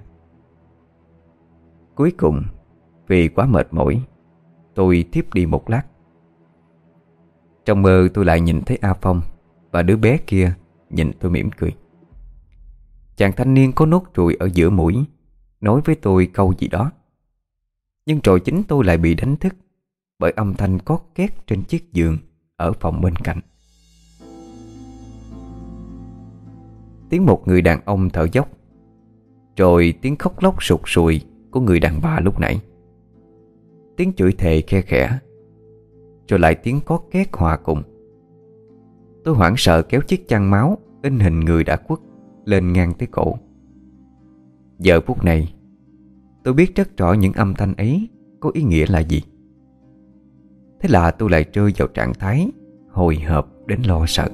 Cuối cùng vì quá mệt mỏi, tôi thiếp đi một lát. Trong mơ tôi lại nhìn thấy A Phong và đứa bé kia nhìn tôi mỉm cười. Chàng thanh niên có nốt ruồi ở giữa mũi nói với tôi câu gì đó, nhưng rồi chính tôi lại bị đánh thức bởi âm thanh cót két trên chiếc giường ở phòng bên cạnh. Tiếng một người đàn ông thở dốc, rồi tiếng khóc lóc sụt sùi của người đàn bà lúc nãy, tiếng chửi thề khe khẽ, rồi lại tiếng cót két hòa cùng. Tôi hoảng sợ kéo chiếc chăn máu in hình người đã khuất lên ngang tới cổ. Giờ phút này tôi biết rất rõ những âm thanh ấy có ý nghĩa là gì. Thế là tôi lại rơi vào trạng thái hồi hộp đến lo sợ.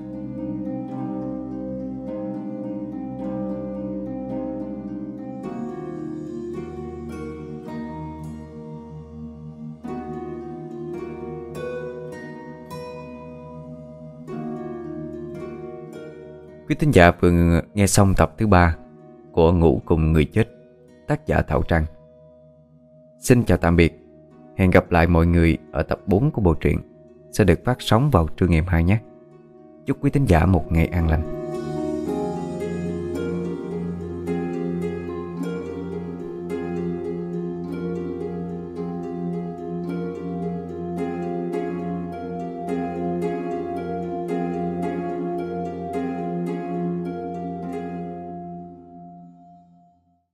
Quý thính giả vừa nghe xong tập thứ ba của Ngủ Cùng Người Chết, tác giả Thảo Trang. Xin chào tạm biệt. Hẹn gặp lại mọi người ở tập bốn của bộ truyện sẽ được phát sóng vào trưa ngày mai nhé. Chúc quý thính giả một ngày an lành.